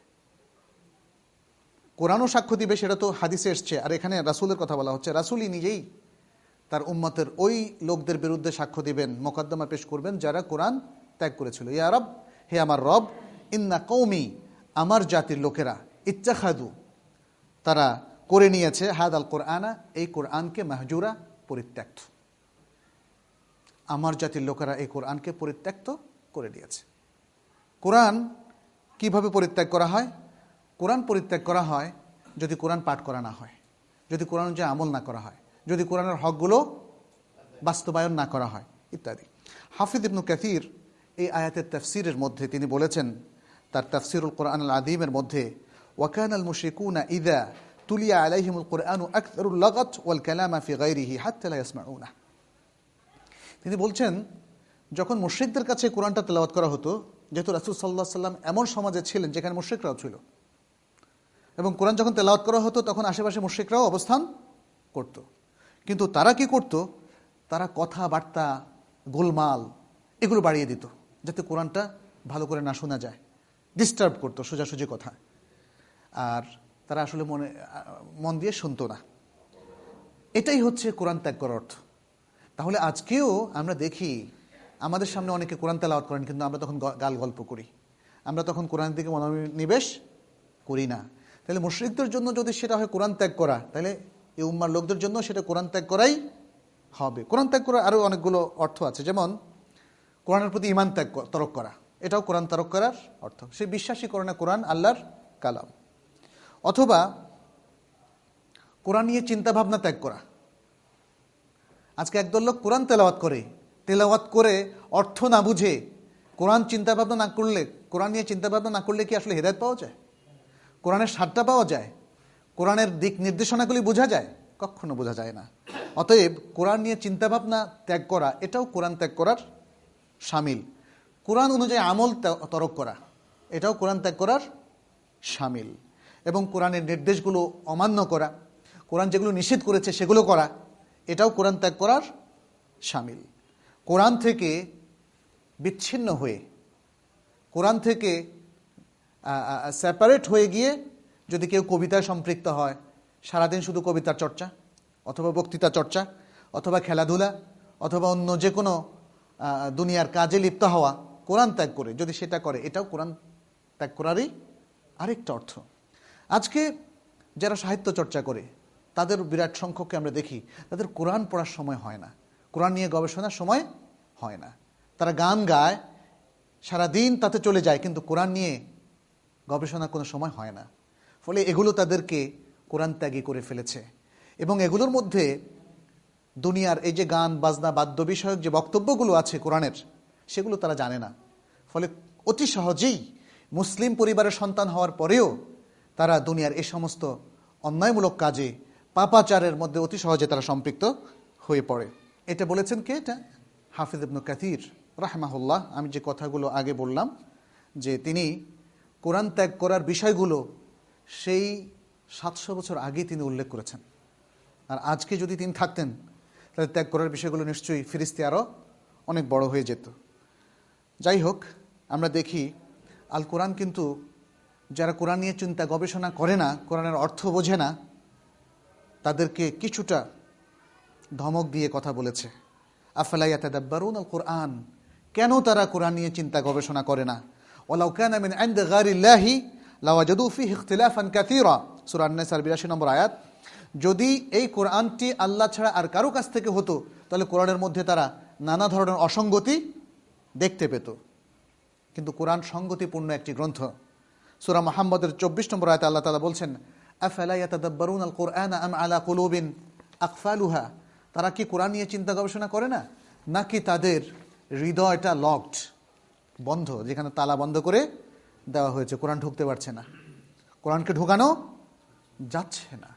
কোরআনও সাক্ষ্য দিবে, সেটা তো হাদিসে এসছে, আর এখানে রাসূলের কথা বলা হচ্ছে। রাসূলই নিজেই তার উম্মতের ওই লোকদের বিরুদ্ধে সাক্ষ্য দিবেন, মোকদ্দমা পেশ করবেন যারা কোরআন ত্যাগ করেছিল। ইয়া রব, হে আমার রব, ইন্না কওমি, আমার জাতির লোকেরা, ইত্তাখাযু, তারা করে নিয়েছে, হাদাল কোরআনা, এই কোরআনকে, মাহজুরা, পরিত্যক্ত। আমার জাতির লোকেরা এই কোরআনকে পরিত্যক্ত করে দিয়েছে। কোরআন কিভাবে পরিত্যাগ করা হয়? কোরআন পরিত্যাগ করা হয় যদি কোরআন পাঠ করা না হয়, যদি কোরআন অনুযায়ী আমল না করা হয়, যদি কোরআনের হকগুলো বাস্তবায়ন না করা হয়, ইত্যাদি। হাফিজ ইবনে কাসির এই আয়াতের তাফসীরের মধ্যে তিনি বলেছেন, তার তাফসীরুল কোরআন আল আযীমের মধ্যে, ওয়াকানাল মুশরিকুনা ইযা তুলিয়া আলাইহিমুল কুরআনু আকসারুল লাগাত ওয়াল কালামা ফি গায়রিহি হাত্তা লা ইয়াসমাউনা। তিনি বলছেন, যখন মুশরিকদের কাছে কোরআনটা তেলাওয়াত করা হতো, যেহেতু রাসূল সাল্লাল্লাহু আলাইহি ওয়াসাল্লাম এমন সমাজে ছিলেন যেখানে মুশরিকরাও ছিল, এবং কোরআন যখন তেলাওয়াত করা হতো তখন আশেপাশে মুশরিকরাও অবস্থান করত, কিন্তু তারা কি করত? তারা কথাবার্তা, গোলমাল এগুলো বাড়িয়ে দিত যাতে কোরআনটা ভালো করে না শোনা যায়, ডিস্টার্ব করতো সোজাসুজি কথা, আর তারা আসলে মনে মন দিয়ে শুনতো না। এটাই হচ্ছে কোরআন ত্যাগ করার অর্থ। তাহলে আজকেও আমরা দেখি আমাদের সামনে অনেকে কোরআন তেলাওয়াত করেন, কিন্তু আমরা তখন গাল গল্প করি, আমরা তখন কোরআনের দিকে মনোনিবেশ করি না। তাহলে মুশরিকদের জন্য যদি সেটা হয় কোরআন ত্যাগ করা, তাহলে এই উম্মার লোকদের জন্য সেটা কোরআন ত্যাগ করাই হবে। কোরআন ত্যাগ করার আরও অনেকগুলো অর্থ আছে, যেমন কোরআনের প্রতি ঈমান ত্যাগ তরক করা, এটাও কোরআন তরক করার অর্থ। সে বিশ্বাসই করে না কোরআন আল্লাহর কালাম। অথবা কোরআন নিয়ে চিন্তাভাবনা ত্যাগ করা। আজকে একদল লোক কোরআন তেলাওয়াত করে, তেলাওয়াত করে অর্থ না বুঝে কোরআন চিন্তাভাবনা না করলে, কোরআন নিয়ে চিন্তাভাবনা না করলে কি আসলে হেদায়েত পাওয়া যায়? কোরআনের স্বাদটা পাওয়া যায়? কোরআনের দিক নির্দেশনাগুলি বোঝা যায়? কখনো বোঝা যায় না। অতএব কোরআন নিয়ে চিন্তাভাবনা ত্যাগ করা, এটাও কোরআন ত্যাগ করার শামিল। কোরআন অনুযায়ী আমল তরক করা, এটাও কোরআন ত্যাগ করার শামিল। এবং কোরআনের নির্দেশগুলো অমান্য করা, কোরআন যেগুলো নিষেধ করেছে সেগুলো করা, এটাও কোরআন ত্যাগ করার শামিল। কোরআন থেকে বিচ্ছিন্ন হয়ে, কোরআন থেকে সেপারেট হয়ে গিয়ে যদি কেউ কবিতায় সম্পৃক্ত হয়, সারাদিন শুধু কবিতার চর্চা অথবা বক্তৃতা চর্চা অথবা খেলাধুলা অথবা অন্য যে কোনো দুনিয়ার কাজে লিপ্ত হওয়া, কোরআন ত্যাগ করে যদি সেটা করে, এটাও কোরআন ত্যাগ করারই আরেকটা অর্থ। আজকে যারা সাহিত্য চর্চা করে তাদের বিরাট সংখ্যককে আমরা দেখি, তাদের কোরআন পড়ার সময় হয় না, কোরআন নিয়ে গবেষণার সময় হয় না। তারা গান গায়, সারাদিন তাতে চলে যায়, কিন্তু কোরআন নিয়ে গবেষণা কোনো সময় হয় না। ফলে এগুলো তাদেরকে কোরআন ত্যাগী করে ফেলেছে। এবং এগুলোর মধ্যে দুনিয়ার এই যে গান বাজনা বাদ্য বিষয়ক যে বক্তব্যগুলো আছে কোরআনের, সেগুলো তারা জানে না। ফলে অতি সহজেই মুসলিম পরিবারের সন্তান হওয়ার পরেও তারা দুনিয়ার এই সমস্ত অন্যায়মূলক কাজে, পাপাচারের মধ্যে অতি সহজে তারা সম্পৃক্ত হয়ে পড়ে। এটা বলেছেন কে? এটা হাফিজ ইবনে কাসির রাহমাহুল্লাহ। আমি যে কথাগুলো আগে বললাম যে তিনি কোরআন ত্যাগ করার বিষয়গুলো সেই সাতশো বছর আগে তিনি উল্লেখ করেছেন, আর আজকে যদি তিনি থাকতেন তাহলে ত্যাগ করার বিষয়গুলো নিশ্চয়ই ফিরিস্তি আরও অনেক বড় হয়ে যেত। যাই হোক, আমরা দেখি আল কোরআন কিন্তু যারা কোরআন নিয়ে চিন্তা গবেষণা করে না, কোরআনের অর্থ বোঝে না, তাদেরকে কিছুটা ধমক দিয়ে কথা বলেছে। আফালা ইয়াতাদাব্বারুন আল কোরআন, কেন তারা কোরআন নিয়ে চিন্তা গবেষণা করে না? ওয়ালাউ কানা মিন ইনদি গায়রিল্লাহি লাওয়াজাদু ফীহি ইখতিলাফান কাসীরা, সূরা আন-নিসার বিরাশি নম্বর আয়াত। যদি এই কোরআনটি আল্লাহ ছাড়া আর কারো কাছ থেকে হতো, তাহলে কোরআনের মধ্যে তারা নানা ধরনের অসঙ্গতি দেখতে পেত। কিন্তু কোরআন সঙ্গতিপূর্ণ একটি গ্রন্থ। সূরা মুহাম্মদের চব্বিশ নম্বর আয়াতে আল্লাহ তাআলা বলছেন, আফালা ইয়াতাদাব্বারুন আল কোরআন আম আলা কুলুবিন আকফালুহা, তারা কি কোরআন নিয়ে চিন্তা গবেষণা করে না, নাকি তাদের হৃদয়টা লকড, বন্ধ, যেখানে তালা বন্ধ করে দেওয়া হয়েছে, কোরআন ঢুকতে পারছে না, কোরআনকে ঢোকানো যাচ্ছে না।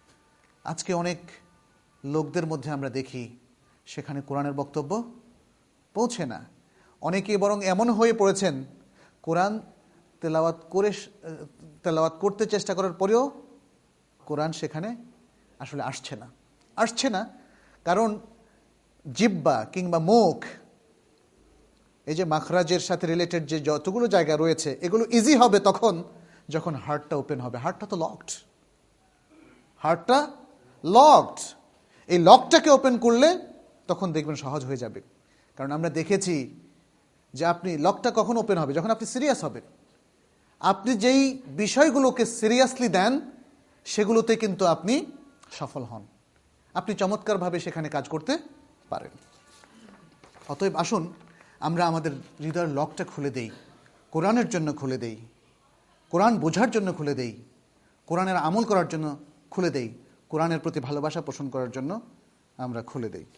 আজকে অনেক লোকদের মধ্যে আমরা দেখি সেখানে কোরআনের বক্তব্য পৌঁছে না। অনেকে বরং এমন হয়ে পড়েছেন, কোরআন তেলাওয়াত করে তেলাওয়াত করতে চেষ্টা করার পরেও কোরআন সেখানে আসলে আসছে না আসছে না কারণ জিব্বা কিংবা মুখ, এই যে মাখরাজের সাথে রিলেটেড যে যতগুলো জায়গা রয়েছে, এগুলো ইজি হবে তখন যখন হার্টটা ওপেন হবে। হার্টটা তো লকড, হার্টটা লকড। এই লকটাকে ওপেন করলে তখন দেখবেন সহজ হয়ে যাবে। কারণ আমরা দেখেছি যে আপনি লকটা কখন ওপেন হবে, যখন আপনি সিরিয়াস হবেন। আপনি যেই বিষয়গুলোকে সিরিয়াসলি দেন সেগুলোতে কিন্তু আপনি সফল হন, আপনি চমৎকারভাবে সেখানে কাজ করতে পারেন। অতএব আসুন আমরা আমাদের হৃদয়ের লকটা খুলে দেই, কোরআনের জন্য খুলে দেই, কোরআন বোঝার জন্য খুলে দেই, কোরআনের আমল করার জন্য খুলে দেই, কোরআনের প্রতি ভালোবাসা পোষণ করার জন্য আমরা খুলে দেই।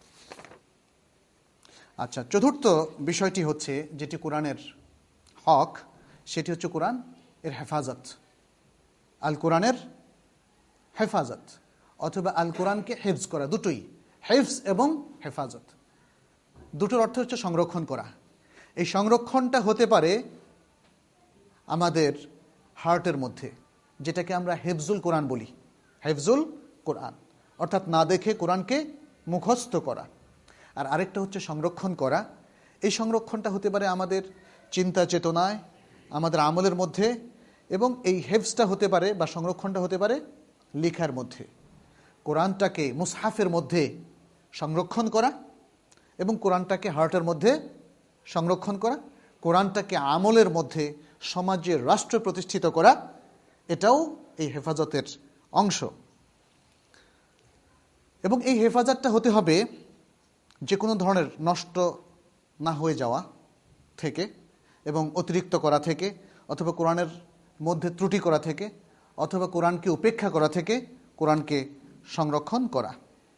আচ্ছা, চতুর্থ বিষয়টি হচ্ছে যেটি কোরআনের হক, সেটি হচ্ছে কোরআন এর হেফাজত। আল কোরআনের হেফাজত অথবা আল কোরআনকে হেফজ করা, দুটোই, হেফজ এবং হেফাজত, দুটোর অর্থ হচ্ছে সংরক্ষণ করা। এই সংরক্ষণটা হতে পারে আমাদের হার্টের মধ্যে, যেটাকে আমরা হেফজুল কোরআন বলি। হেফজুল কোরআন অর্থাৎ না দেখে কোরআনকে মুখস্থ করা। আর আরেকটা হচ্ছে সংরক্ষণ করা। এই সংরক্ষণটা হতে পারে আমাদের চিন্তা চেতনায়, আমাদের আমলের মধ্যে, এবং এই হেফজটা হতে পারে বা সংরক্ষণটা হতে পারে লেখার মধ্যে। কোরআনটাকে মুসহাফের মধ্যে সংরক্ষণ করা এবং কোরআনটাকে হার্টের মধ্যে সংরক্ষণ করা, কোরআনটাকে আমলের মধ্যে সমাজের রাষ্ট্র প্রতিষ্ঠিত করা, এটাও এই হেফাজতের অংশ। এবং এই হেফাজতটা হতে হবে যে কোনো ধরনের নষ্ট না হয়ে যাওয়া থেকে, এবং অতিরিক্ত করা থেকে, অথবা কোরআনের মধ্যে ত্রুটি করা থেকে, অথবা কোরআনকে উপেক্ষা করা থেকে কোরআনকে সংরক্ষণ করা।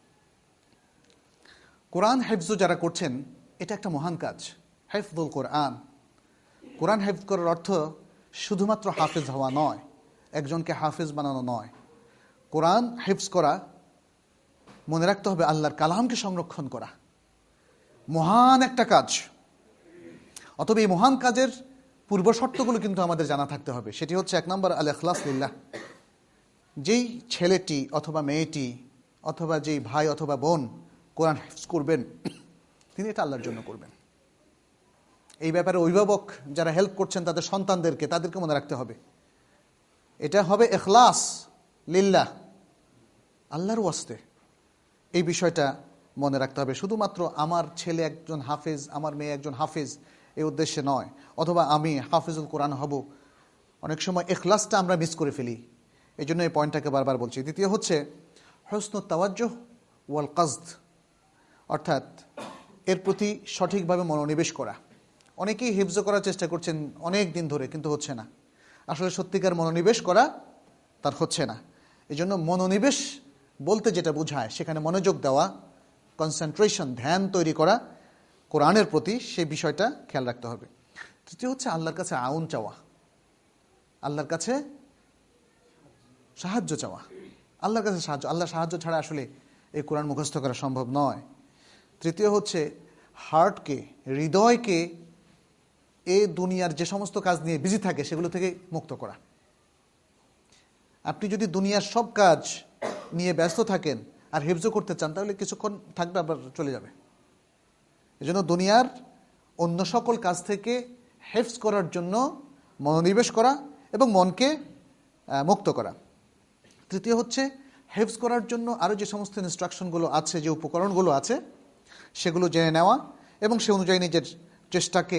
কোরআন হেফজ যারা করছেন, এটা একটা মহান কাজ, হেফজুল কোরআন। কোরআন হেফজ করার অর্থ শুধুমাত্র হাফেজ হওয়া নয়, একজনকে হাফেজ বানানো নয়। কোরআন হেফজ করা, মনে রাখতে হবে, আল্লাহর কালামকে সংরক্ষণ করা, মহান একটা কাজ। অতএব এই মহান কাজের পূর্ব শর্তগুলো কিন্তু আমাদের জানা থাকতে হবে। সেটি হচ্ছে এক নম্বর আল ইখলাস লিল্লাহ। যেই ছেলেটি অথবা মেয়েটি অথবা যেই ভাই অথবা বোন কোরআন হেফজ করবেন, তিনি এটা আল্লাহর জন্য করবেন। এই ব্যাপারে অভিভাবক যারা হেল্প করছেন তাদের সন্তানদেরকে, তাদেরকে মনে রাখতে হবে এটা হবে ইখলাস লিল্লাহ, আল্লাহর ওয়াস্তে। এই বিষয়টা মনে রাখতে হবে। শুধুমাত্র আমার ছেলে একজন হাফেজ, আমার মেয়ে একজন হাফেজ, এই উদ্দেশ্যে নয়, অথবা আমি হাফেজুল কোরআন হব। অনেক সময় ইখলাসটা আমরা মিস করে ফেলি, এই জন্য এই পয়েন্টটাকে বারবার বলছি। দ্বিতীয় হচ্ছে হুসনুত তাওয়াজ্জুহ ওয়াল কসদ, অর্থাৎ এর প্রতি সঠিকভাবে মনোনিবেশ করা। অনেকেই হিফজ করার চেষ্টা করছেন অনেক দিন ধরে, কিন্তু হচ্ছে না। আসলে সত্যিকার মনোনিবেশ করা তার হচ্ছে না। এই জন্য মনোনিবেশ বলতে যেটা বোঝায়, সেখানে মনোযোগ দেওয়া, কনসেন্ট্রেশন, ধ্যান তৈরি করা কোরআনের প্রতি, সেই বিষয়টা খেয়াল রাখতে হবে। তৃতীয় হচ্ছে আল্লাহর কাছে আউন চাওয়া, আল্লাহর কাছে সাহায্য চাওয়া, আল্লাহর কাছে সাহায্য। আল্লাহর সাহায্য ছাড়া আসলে এই কোরআন মুখস্থ করা সম্ভব নয়। তৃতীয় হচ্ছে হার্টকে, হৃদয়কে এই দুনিয়ার যে সমস্ত কাজ নিয়ে বিজি থাকে সেগুলো থেকে মুক্ত করা। আপনি যদি দুনিয়ার সব কাজ নিয়ে ব্যস্ত থাকেন আর হেফজ করতে চান, তাহলে কিছুক্ষণ থাকবে আবার চলে যাবে। এজন্য দুনিয়ার অন্য সকল কাজ থেকে হেফজ করার জন্য মনোনিবেশ করা এবং মনকে মুক্ত করা। তৃতীয় হচ্ছে হেফজ করার জন্য আরও যে সমস্ত ইনস্ট্রাকশনগুলো আছে, যে উপকরণগুলো আছে, সেগুলো জেনে নেওয়া এবং সে অনুযায়ী নিজের চেষ্টাকে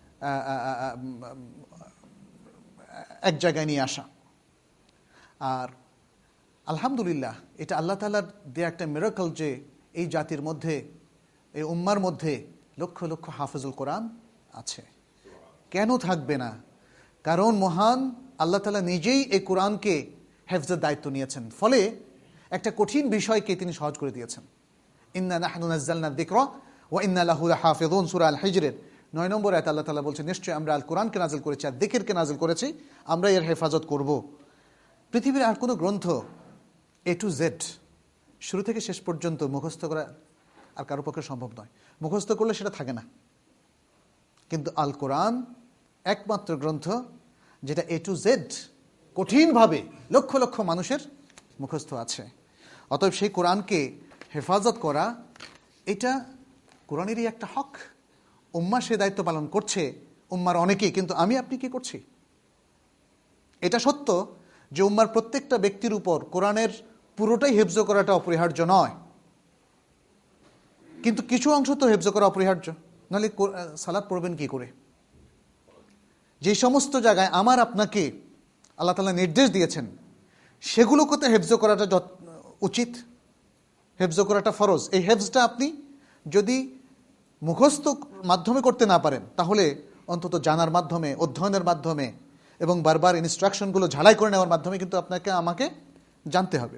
এক জায়গায় নিয়ে আসা। আর আলহামদুলিল্লাহ, এটা আল্লাহ তাআলার দেয়া একটা মিরাকল যে এই জাতির মধ্যে, এই উম্মার মধ্যে লক্ষ লক্ষ হাফেজুল কোরআন আছে। কেন থাকবে না? কারণ মহান আল্লাহ তাআলা নিজেই এই কোরআনকে হেফজের দায়িত্ব নিয়েছেন, ফলে একটা কঠিন বিষয়কে তিনি সহজ করে দিয়েছেন। ইন্না নাহনু নাযালনা যিকরা ওয়া ইন্না লাহু লাহাফিজুন, সূরা আল হিজরের নয় নম্বর আয়াতে আল্লাহ তাআলা বলছেন, নিশ্চয়ই আমরা আল কোরআনকে নাযিল করেছি আর যিকিরকে নাযিল করেছি, আমরা এর হেফাজত করব। পৃথিবীর আর কোনো গ্রন্থ এ টু জেড শুরু থেকে শেষ পর্যন্ত মুখস্থ করা আর কারো পক্ষে সম্ভব নয়। মুখস্থ করলে সেটা থাকে না, কিন্তু আল কোরআন একমাত্র গ্রন্থ যেটা এ টু জেড কঠিনভাবে লক্ষ লক্ষ মানুষের মুখস্থ আছে। অতএব সেই কোরআনকে হেফাজত করা এটা কোরআনেরই একটা হক। উম্মাহ সে দায়িত্ব পালন করছে, উম্মার অনেকেই, কিন্তু আমি আপনি কি করছি? এটা সত্য যে উম্মার প্রত্যেকটা ব্যক্তির উপর কোরআনের পুরোটাই হেফজ করাটা অপরিহার্য নয়, কিন্তু কিছু অংশ তো হেফজ করা অপরিহার্য, নাহলে সালাত পড়বেন কি করে? যে সমস্ত জায়গায় আমার আপনাকে আল্লাহ তাআলা নির্দেশ দিয়েছেন সেগুলোকে তো হেফজ করাটা উচিত, হেফজ করাটা ফরজ। এই হেফজটা আপনি যদি মুখস্থ মাধ্যমে করতে না পারেন তাহলে অন্তত জানার মাধ্যমে, অধ্যয়নের মাধ্যমে এবং বারবার ইনস্ট্রাকশনগুলো ঝালাই করে নেওয়ার মাধ্যমে কিন্তু আপনাকে আমাকে জানতে হবে।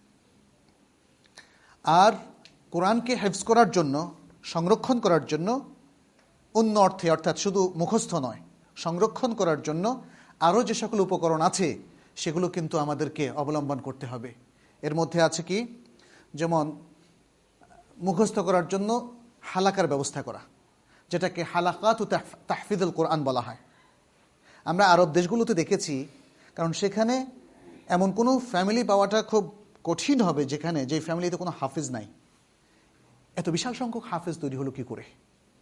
আর কোরআনকে হেফজ করার জন্য, সংরক্ষণ করার জন্য অন্য অর্থে, অর্থাৎ শুধু মুখস্থ নয়, সংরক্ষণ করার জন্য আরও যে সকল উপকরণ আছে সেগুলো কিন্তু আমাদেরকে অবলম্বন করতে হবে। এর মধ্যে আছে কি, যেমন মুখস্থ করার জন্য হালাকার ব্যবস্থা করা, যেটাকে হালাকাত ও তাহফিজুল কোরআন বলা হয়। আমরা আরব দেশগুলোতে দেখেছি, কারণ সেখানে এমন কোনো ফ্যামিলি পাওয়াটা খুব কঠিন হবে যেখানে, যে ফ্যামিলিতে কোনো হাফিজ নাই। এত বিশাল সংখ্যক হাফিজ তৈরি হলো কি করে?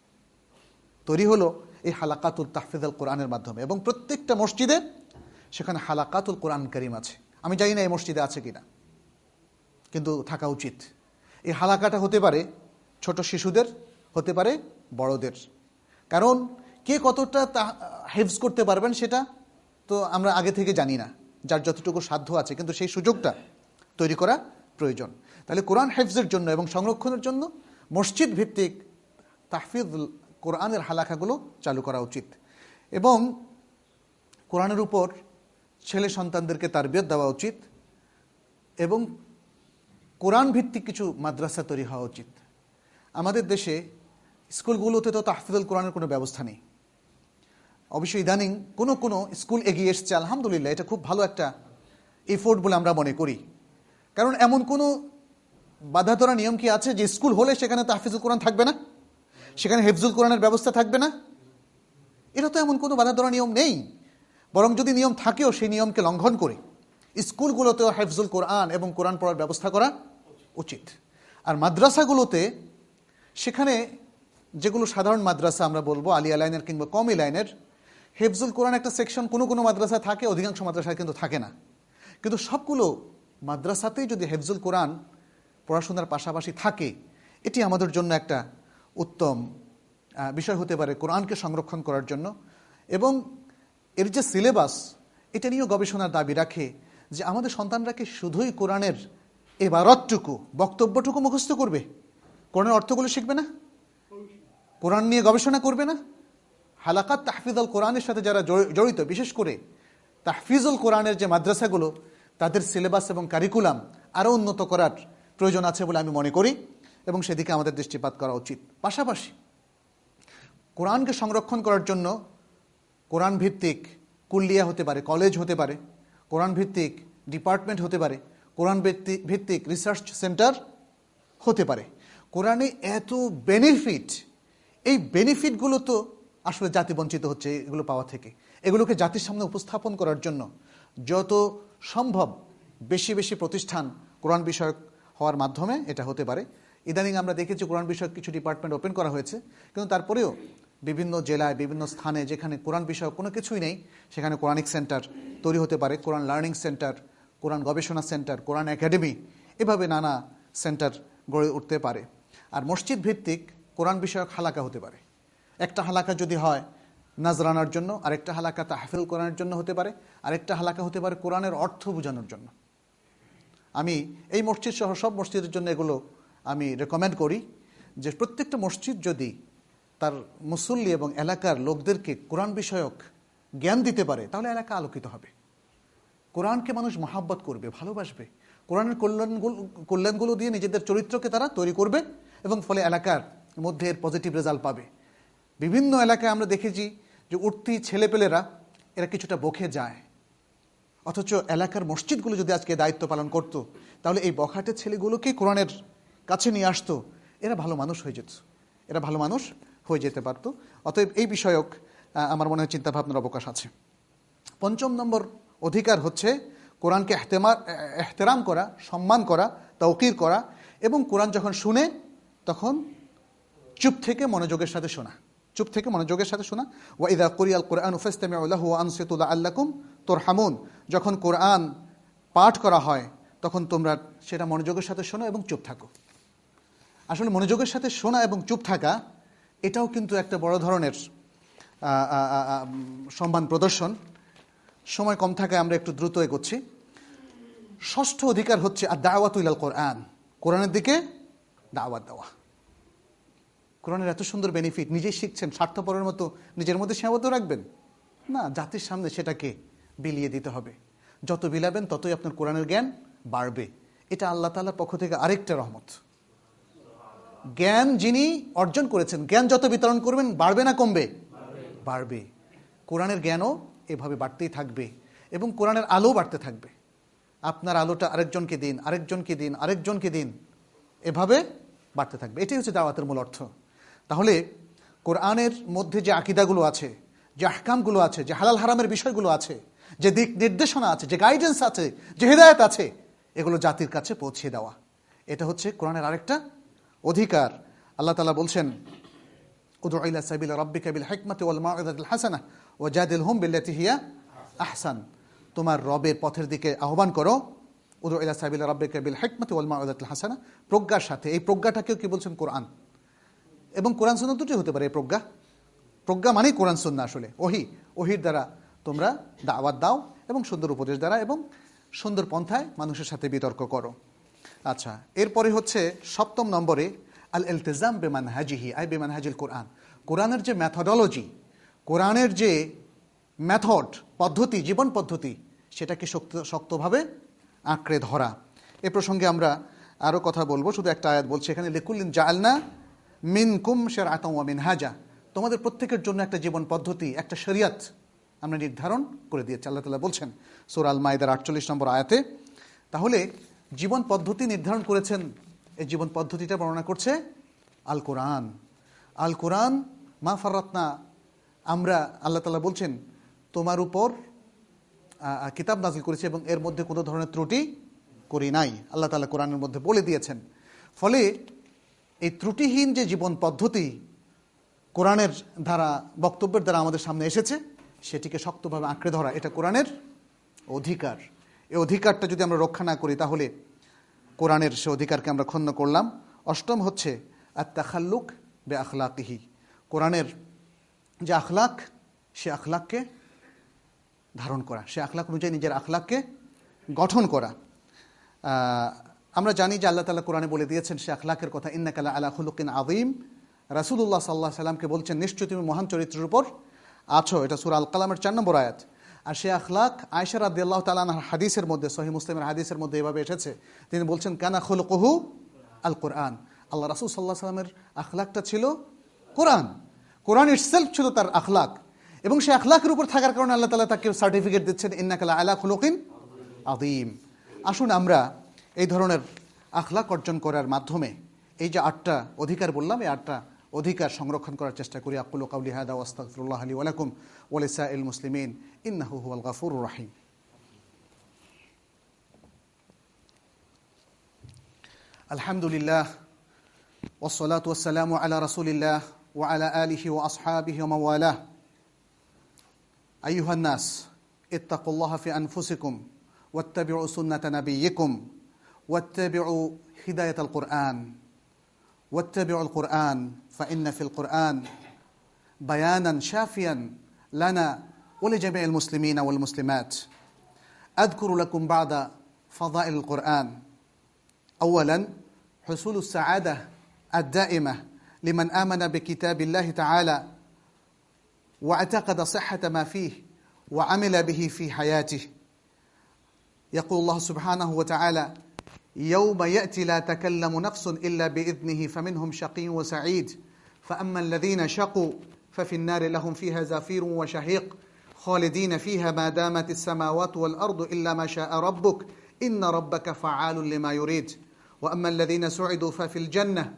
তৈরি হলো এই হালাকাতুল তাহফিজুল কোরআনের মাধ্যমে। এবং প্রত্যেকটা মসজিদে সেখানে হালাকাতুল কোরআন কারীম আছে। আমি জানি না এই মসজিদে আছে কিনা, কিন্তু থাকা উচিত। এই হালাকাটা হতে পারে ছোট শিশুদের, হতে পারে বড়দের। কারণ কে কতটা তা হেফজ করতে পারবেন সেটা তো আমরা আগে থেকে জানি না, যার যতটুকু সাধ্য আছে, কিন্তু সেই সুযোগটা তৈরি করা প্রয়োজন। তাহলে কোরআন হেফজের জন্য এবং সংরক্ষণের জন্য মসজিদ ভিত্তিক তাহফিজুল কোরআনের হালাকাগুলো চালু করা উচিত। এবং কোরআনের উপর ছেলে সন্তানদেরকে তারবিয়ত দেওয়া উচিত এবং কোরআন ভিত্তিক কিছু মাদ্রাসা তৈরি হওয়া উচিত। আমাদের দেশে স্কুলগুলোতে তো তাহফিজুল কোরআনের কোনো ব্যবস্থা নেই। অবশ্যই ইদানিং কোনো কোনো স্কুল এগিয়ে এসছে, আলহামদুলিল্লাহ, এটা খুব ভালো একটা এফোর্ট বলে আমরা মনে করি। কারণ এমন কোনো বাধা ধরা নিয়ম কি আছে যে স্কুল হলে সেখানে তাহফিজুল কোরআন থাকবে না, সেখানে হেফজুল কোরআনের ব্যবস্থা থাকবে না? এটা তো এমন কোনো বাধা ধরা নিয়ম নেই। বরং যদি নিয়ম থাকেও সেই নিয়মকে লঙ্ঘন করে স্কুলগুলোতেও হেফজুল কোরআন এবং কোরআন পড়ার ব্যবস্থা করা উচিত। আর মাদ্রাসাগুলোতে, সেখানে যেগুলো সাধারণ মাদ্রাসা আমরা বলবো, আলিয়া লাইনের কিংবা কমি লাইনের, হেফজুল কোরআন একটা সেকশন কোনো কোনো মাদ্রাসায় থাকে, অধিকাংশ মাদ্রাসায় কিন্তু থাকে না। কিন্তু সবগুলো মাদ্রাসাতেই যদি হেফজুল কোরআন পড়াশোনার পাশাপাশি থাকে, এটি আমাদের জন্য একটা উত্তম বিষয় হতে পারে কোরআনকে সংরক্ষণ করার জন্য। এবং এর যে সিলেবাস, এটা নিয়েও গবেষণার দাবি রাখে যে আমাদের সন্তানরা কি শুধুই কোরআনের এবারতটুকু, বক্তব্যটুকু মুখস্থ করবে, কোরআনের অর্থগুলো শিখবে না, কোরআন নিয়ে গবেষণা করবে না? হালাকাত তাহফিজুল কোরআনের সাথে যারা জড়িত, বিশেষ করে তাহফিজুল কোরআনের যে মাদ্রাসাগুলো, তাদের সিলেবাস এবং কারিকুলাম আরও উন্নত করার প্রয়োজন আছে বলে আমি মনে করি এবং সেদিকে আমাদের দৃষ্টিপাত করা উচিত। পাশাপাশি কোরআনকে সংরক্ষণ করার জন্য কোরআন ভিত্তিক কুল্লিয়া হতে পারে, কলেজ হতে পারে, কোরআন ভিত্তিক ডিপার্টমেন্ট হতে পারে, কোরআন ভিত্তিক রিসার্চ সেন্টার হতে পারে। কোরআনে এত বেনিফিট, এই বেনিফিটগুলো তো আসলে জাতি বঞ্চিত হচ্ছে এগুলো পাওয়া থেকে। এগুলোকে জাতির সামনে উপস্থাপন করার জন্য যত সম্ভব বেশি বেশি প্রতিষ্ঠান কোরআন বিষয়ক হওয়ার মাধ্যমে এটা হতে পারে। ইদানিং আমরা দেখেছি কোরআন বিষয়ক কিছু ডিপার্টমেন্ট ওপেন করা হয়েছে, কিন্তু তারপরেও বিভিন্ন জেলায়, বিভিন্ন স্থানে যেখানে কোরআন বিষয়ক কোনো কিছুই নেই, সেখানে কোরআনিক সেন্টার তৈরি হতে পারে, কোরআন লার্নিং সেন্টার, কোরআন গবেষণা সেন্টার, কোরআন একাডেমি, এভাবে নানা সেন্টার গড়ে উঠতে পারে। আর মসজিদ ভিত্তিক কোরআন বিষয়ক হালাকা হতে পারে। একটা হালাকা যদি হয় নাজরানার জন্য, আরেকটা হালাকা তাহফিজুল কোরআনের জন্য হতে পারে, আরেকটা হালাকা হতে পারে কোরআনের অর্থ বোঝানোর জন্য। আমি এই মসজিদ সহ সব মসজিদের জন্য এগুলো আমি রেকমেন্ড করি যে প্রত্যেকটা মসজিদ যদি তার মুসল্লি এবং এলাকার লোকদেরকে কোরআন বিষয়ক জ্ঞান দিতে পারে, তাহলে এলাকা আলোকিত হবে। কোরআনকে মানুষ মহাব্বত করবে, ভালোবাসবে, কোরআনের কল্যাণগুলো কল্যাণগুলো দিয়ে নিজেদের চরিত্রকে তারা তৈরি করবে এবং ফলে এলাকার মধ্যে এর পজিটিভ রেজাল্ট পাবে। বিভিন্ন এলাকায় আমরা দেখেছি যে উঠতি ছেলেপেলেরা এরা কিছুটা বকে যায়, অথচ এলাকার মসজিদগুলো যদি আজকে দায়িত্ব পালন করত, তাহলে এই বখাটে ছেলেগুলোকে কোরআনের কাছে নিয়ে আসতো, এরা ভালো মানুষ হয়ে যেত, এরা ভালো মানুষ হয়ে যেতে পারত। অতএব এই বিষয়ক আমার মনে হয় চিন্তাভাবনার অবকাশ আছে। পঞ্চম নম্বর অধিকার হচ্ছে কোরআনকে এহতেমার এহতেরাম করা, সম্মান করা, তাওকির করা, এবং কোরআন যখন শুনে তখন চুপ থেকে মনোযোগের সাথে শোনা, চুপ থেকে মনোযোগের সাথে শোনা। ওয়া ইযা কুরিয়াল কুরআনু ফাসতামিউ লাহু ওয়া আনসিতু লাআল্লাকুম তুরহামুন, যখন কোরআন পাঠ করা হয় তখন তোমরা সেটা মনোযোগের সাথে শোনো এবং চুপ থাকো। আসলে মনোযোগের সাথে শোনা এবং চুপ থাকা এটাও কিন্তু একটা বড় ধরনের সম্মান প্রদর্শন। সময় কম থাকায় আমরা একটু দ্রুত এগোচ্ছি। ষষ্ঠ অধিকার হচ্ছে আদ-দাওয়াতু ইলাল কোরআন, কোরআনের দিকে দাওয়াত দেওয়া। কোরআনের এত সুন্দর বেনিফিট, নিজেই শিখছেন, স্বার্থপরের মতো নিজের মধ্যে সীমাবদ্ধ রাখবেন না, জাতির সামনে সেটাকে বিলিয়ে দিতে হবে। যত বিলাবেন ততই আপনার কোরআনের জ্ঞান বাড়বে। এটা আল্লাহ তাআলার পক্ষ থেকে আরেকটা রহমত। জ্ঞান যিনি অর্জন করেছেন, জ্ঞান যত বিতরণ করবেন বাড়বে না কমবে? বাড়বে। কোরআনের জ্ঞানও এভাবে বাড়তেই থাকবে এবং কোরআনের আলো বাড়তে থাকবে। আপনার আলোটা আরেকজনকে দিন, আরেকজনকে দিন, আরেকজনকে দিন, এভাবে বাড়তে থাকবে। এটাই হচ্ছে দাওয়াতের মূল অর্থ। তাহলে কোরআনের মধ্যে যে আকীদাগুলো আছে, যে আহকামগুলো আছে, যে হালাল হারামের বিষয়গুলো আছে, যে দিক নির্দেশনা আছে, যে গাইডেন্স আছে, যে হিদায়াত আছে, এগুলো জাতির কাছে পৌঁছে দেওয়া, এটা হচ্ছে কোরআনের আরেকটা অধিকার। আল্লাহ তাআলা বলছেন, উদউ ইলা সাবিলি রাব্বিকা বিল হিকমাতি ওয়াল মাউইযাতিল হাসানাহ ওয়াজাদিলহুম বিল্লাতী হিয়া আহসান। তোমার রবের পথের দিকে আহ্বান করো। উদউ ইলা সাবিলি রাব্বিকা বিল হিকমাতি ওয়াল মাউইযাতিল হাসানাহ, প্রজ্ঞার সাথে। এই প্রজ্ঞাটাকেও কি বলছেন? কোরআন। এবং কোরআন সুন্নাহ দুটোই হতে পারে এই প্রজ্ঞা। প্রজ্ঞা মানেই কোরআন সুন্নাহ, আসলে ওহী। ওহীর দ্বারা তোমরা দাওয়াত দাও এবং সুন্দর উপদেশ দ্বারা এবং সুন্দর পন্থায় মানুষের সাথে বিতর্ক করো। আচ্ছা, এরপরে হচ্ছে সপ্তম নম্বরে আল ইলতিজাম বিমানহাজিহি আই বিমানহাজিল কোরআন। কোরআনের যে ম্যাথোডোলজি, কোরআনের যে মেথড, পদ্ধতি, জীবন পদ্ধতি, সেটাকে শক্ত শক্তভাবে আঁকড়ে ধরা। এ প্রসঙ্গে আমরা আরও কথা বলবো, শুধু একটা আয়াত বলছি এখানে, লিকুল্লিন জাআলনা মিনকুম শারআতাও ওয়া মিনহাজা, তোমাদের প্রত্যেকের জন্য একটা জীবন পদ্ধতি, একটা শরিয়ত আমরা নির্ধারণ করে দিয়েছি, আল্লাহ তাআলা বলছেন সূরা আল মাইদার আটচল্লিশ নম্বর আয়াতে। তাহলে জীবন পদ্ধতি নির্ধারণ করেছেন, এই জীবন পদ্ধতিটা বর্ণনা করছে আল কোরআন। আল কোরআন মা ফাররাতনা, আমরা, আল্লাহ তাআলা বলছেন তোমার উপর কিতাব নাজিল করেছি এবং এর মধ্যে কোনো ধরনের ত্রুটি করি নাই, আল্লাহ তাআলা কোরআনের মধ্যে বলে দিয়েছেন। ফলে এই ত্রুটিহীন যে জীবন পদ্ধতি কোরআনের দ্বারা, বক্তব্যের দ্বারা আমাদের সামনে এসেছে, সেটিকে শক্তভাবে আঁকড়ে ধরা, এটা কোরআনের অধিকার। এই অধিকারটা যদি আমরা রক্ষা না করি তাহলে কোরআনের সে অধিকারকে আমরা ক্ষুণ্ণ করলাম। অষ্টম হচ্ছে আত-তাখাল্লুক বে আখলাকিহি, কোরআনের যে আখলাক, সে আখলাককে ধারণ করা, সে আখলাক অনুযায়ী নিজের আখলাককে গঠন করা। আমরা জানি যে আল্লাহ তাআলা কোরআনে বলে দিয়েছেন সে আখলাকের কথা, ইন্নাকা লা আলা খুলুকিন আযীম। রাসূলুল্লাহ সাল্লাল্লাহু আলাইহি সাল্লামকে বলছেন নিশ্চয় তুমি মহান চরিত্রের উপর আছো, এটা সূরা আল কালামের চার নম্বর আয়াত। আর সে আখলাক আয়েশা রাদিয়াল্লাহু তাআলা আনহার হাদিসের মধ্যে, সহিহ মুসলিমের হাদিসের মধ্যে এভাবে এসেছে, তিনি বলছেন কানা খুলুকুহু আল কোরআন। আল্লাহ রাসূল সাল্লাল্লাহু আলাইহি সাল্লামের আখলাকটা ছিল কোরআন, কোরআন ইটসেলফ ছিল তার আখলাক। এবং সেই আখলাকের উপর থাকার কারণে আল্লাহ তাআলা তাকে সার্টিফিকেট দিচ্ছেন ইন্নাকা লা আলা খুলুকিন আযীম। আসুন আমরা এই ধরনের আখলাক অর্জন করার মাধ্যমে এই যে আটটা অধিকার বললাম, এই আটটা অধিকার সংরক্ষণ করার চেষ্টা করি। আকুলু কাউলি হাদা ওয়া আস্তাগফিরুল্লাহ লি ওয়া লাকুম ওয়া লিসাইরিল মুসলিমিন ইন্নাহু হুয়াল গাফুরুর রহিম। আলহামদুলিল্লাহ ওয়াস সালাতু ওয়াস সালামু আলা রাসূলিল্লাহ ওয়া আলা আলিহি ওয়া আসহাবিহি ওয়া মাওয়ালাহ। আইয়ুহান নাস ইত্তাকুল্লাহা ফি আনফুসিকুম ওয়াত্তাবিউ সুন্নাতা নাবিয়্যিকুম ওয়াত্তাবিউ হিদায়াতাল কুরআন واتبعوا القرآن فإن في القرآن بيانا شافيا لنا ولجميع المسلمين والمسلمات. أذكر لكم بعض فضائل القرآن. أولا حصول السعادة الدائمة لمن آمن بكتاب الله تعالى واعتقد صحة ما فيه وعمل به في حياته. يقول الله سبحانه وتعالى يوم يأتي لا تكلم نفس إلا بإذنه فمنهم شقي وسعيد فأما الذين شقوا ففي النار لهم فيها زفير وشهيق خالدين فيها ما دامت السماوات والأرض إلا ما شاء ربك إن ربك فعال لما يريد وأما الذين سعدوا ففي الجنة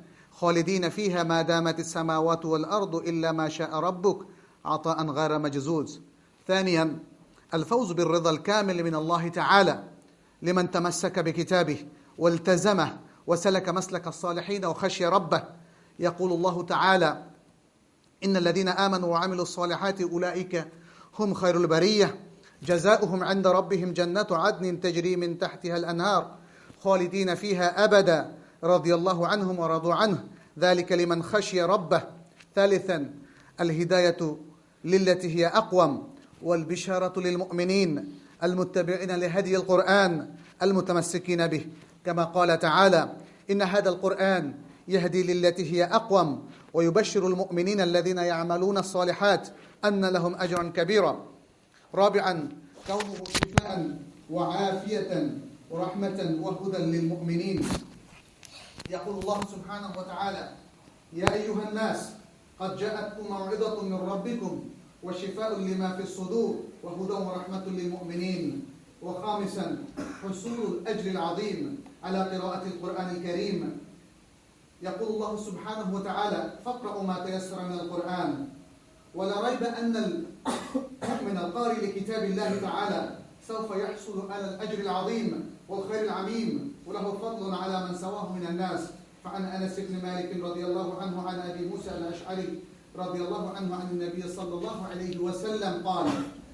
خالدين فيها ما دامت السماوات والأرض إلا ما شاء ربك عطاء غير مجزوز. ثانيا الفوز بالرضا الكامل من الله تعالى لمن تمسك بكتابه والتزمه وسلك مسلك الصالحين وخشي ربه. يقول الله تعالى: إن الذين آمنوا وعملوا الصالحات أولئك هم خير البرية جزاؤهم عند ربهم جنات عدن تجري من تحتها الأنهار خالدين فيها أبدا رضي الله عنهم ورضوا عنه ذلك لمن خشي ربه. ثالثا الهداية للتي هي أقوم والبشارة للمؤمنين المتبعين لهدي القرآن المتمسكين به، كما قال تعالى: إن هذا القرآن يهدي للتي هي أقوم ويبشر المؤمنين الذين يعملون الصالحات أن لهم أجرا كبيرا. رابعا كونه شفاء وعافية ورحمة وهدى للمؤمنين. يقول الله سبحانه وتعالى: يا أيها الناس قد جاءتكم موعظة من ربكم وشفاء لما في الصدور وهدى ورحمة للمؤمنين. وخامسا حصول الأجر العظيم على قراءة القرآن الكريم. يقول الله سبحانه وتعالى: فاقرأوا ما تيسر من القرآن. ولا ريب أن المؤمن القارئ لكتاب الله تعالى سوف يحصل على الأجر العظيم والخير العميم وله فضل على من سواه من الناس. فعن أنس بن مالك رضي الله عنه عن أبي موسى الأشعري رضي الله عنه عن النبي صلى الله عليه وسلم قال: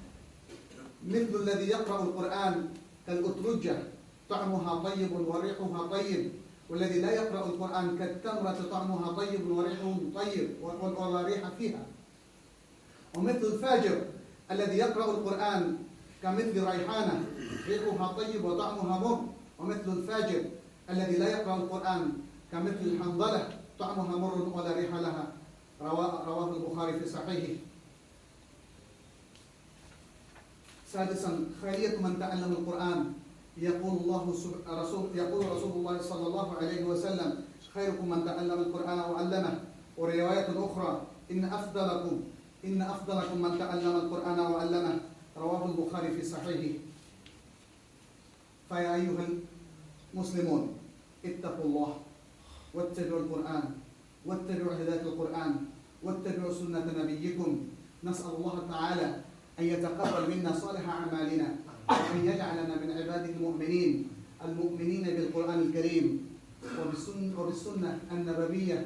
مثل الذي يقرأ القرآن كالأترجة طعمها طيب وريحها طيب، والذي لا يقرأ القرآن كالتمرة طعمها طيب وريحه طيب ولا ريح فيها. ومثل الفاجر الذي يقرأ القرآن كمثل ريحانة ريحها طيب وطعمها مر، ومثل الفاجر الذي لا يقرأ القرآن كمثل الحنظلة طعمها مر ولا ريح لها. رواه البخاري في صحيحه. سادسا خيرية من تعلم القرآن. يقول الله رسول يقول رسول الله صلى الله عليه وسلم: خيركم من تعلم القرآن وعلمه. ورواية أخرى: إن أفضلكم إن أفضلكم من تعلم القرآن وعلمه. رواه البخاري في صحيحه. فيا أيها المسلمون اتقوا الله واتبعوا القرآن واتبعوا هداية القرآن واتبعوا سنة نبيكم. نسأل الله تعالى أن يتقبل منا صالح أعمالنا وأن يجعلنا من عباده المؤمنين المؤمنين بالقرآن الكريم وبالسنة, وبالسنة النبوية،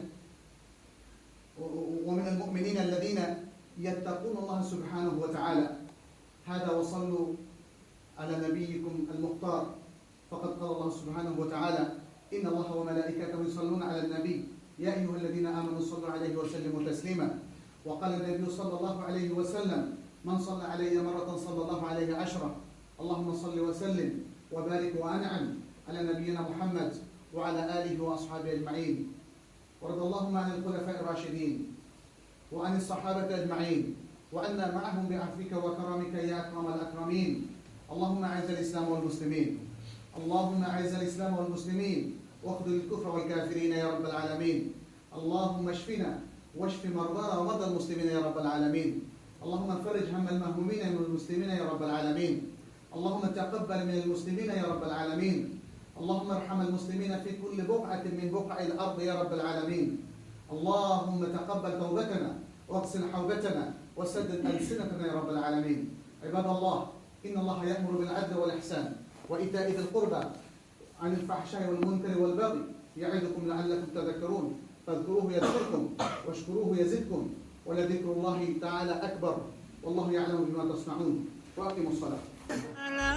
ومن المؤمنين الذين يتقون الله سبحانه وتعالى. هذا وصلوا على نبيكم المختار، فقد قال الله سبحانه وتعالى: إن الله وملائكته يصلون على النبي يا أيها الذين آمنوا صلوا عليه وسلموا تسليما. وقال النبي صلى الله عليه وسلم: من صلى علي مرة صلى الله عليه عشرة. اللهم صل وسلم وبارك وأنعم على نبينا محمد وعلى آله وأصحابه أجمعين. ورضى اللهم عن الخلفاء الراشدين وعن الصحابة أجمعين وعنا معهم بعفوك وكرمك يا أكرم الأكرمين. اللهم أعز الإسلام والمسلمين اللهم أعز الإسلام والمسلمين واخذل الكفر والكافرين يا رب العالمين. اللهم اشفنا واشف مرضانا ومرضى المسلمين يا رب العالمين. اللهم فرج هم المهمومين من المسلمين يا رب العالمين. اللهم تقبل من المسلمين يا رب العالمين. اللهم ارحم المسلمين في كل بقعة من بقع الأرض يا رب العالمين. اللهم تقبل توبتنا واغسل حوبتنا وسدد ألسنتنا يا رب العالمين. عباد الله، إن الله يأمر بالعدل والإحسان وإيتاء ذي القربى عن الفحشاء والمنكر والبغي يعظكم لعلكم تذكرون. فاذكروه يذكركم واشكروه يزدكم ولذكر الله تعالى أكبر والله يعلم بما تصنعون. وأقيموا الصلاة. لا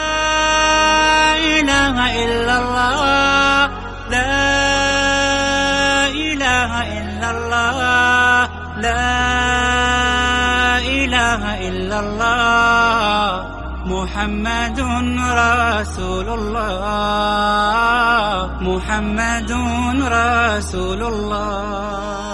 إله إلا الله لا إله إلا الله لا إله إلا الله محمد رسول الله محمد رسول الله.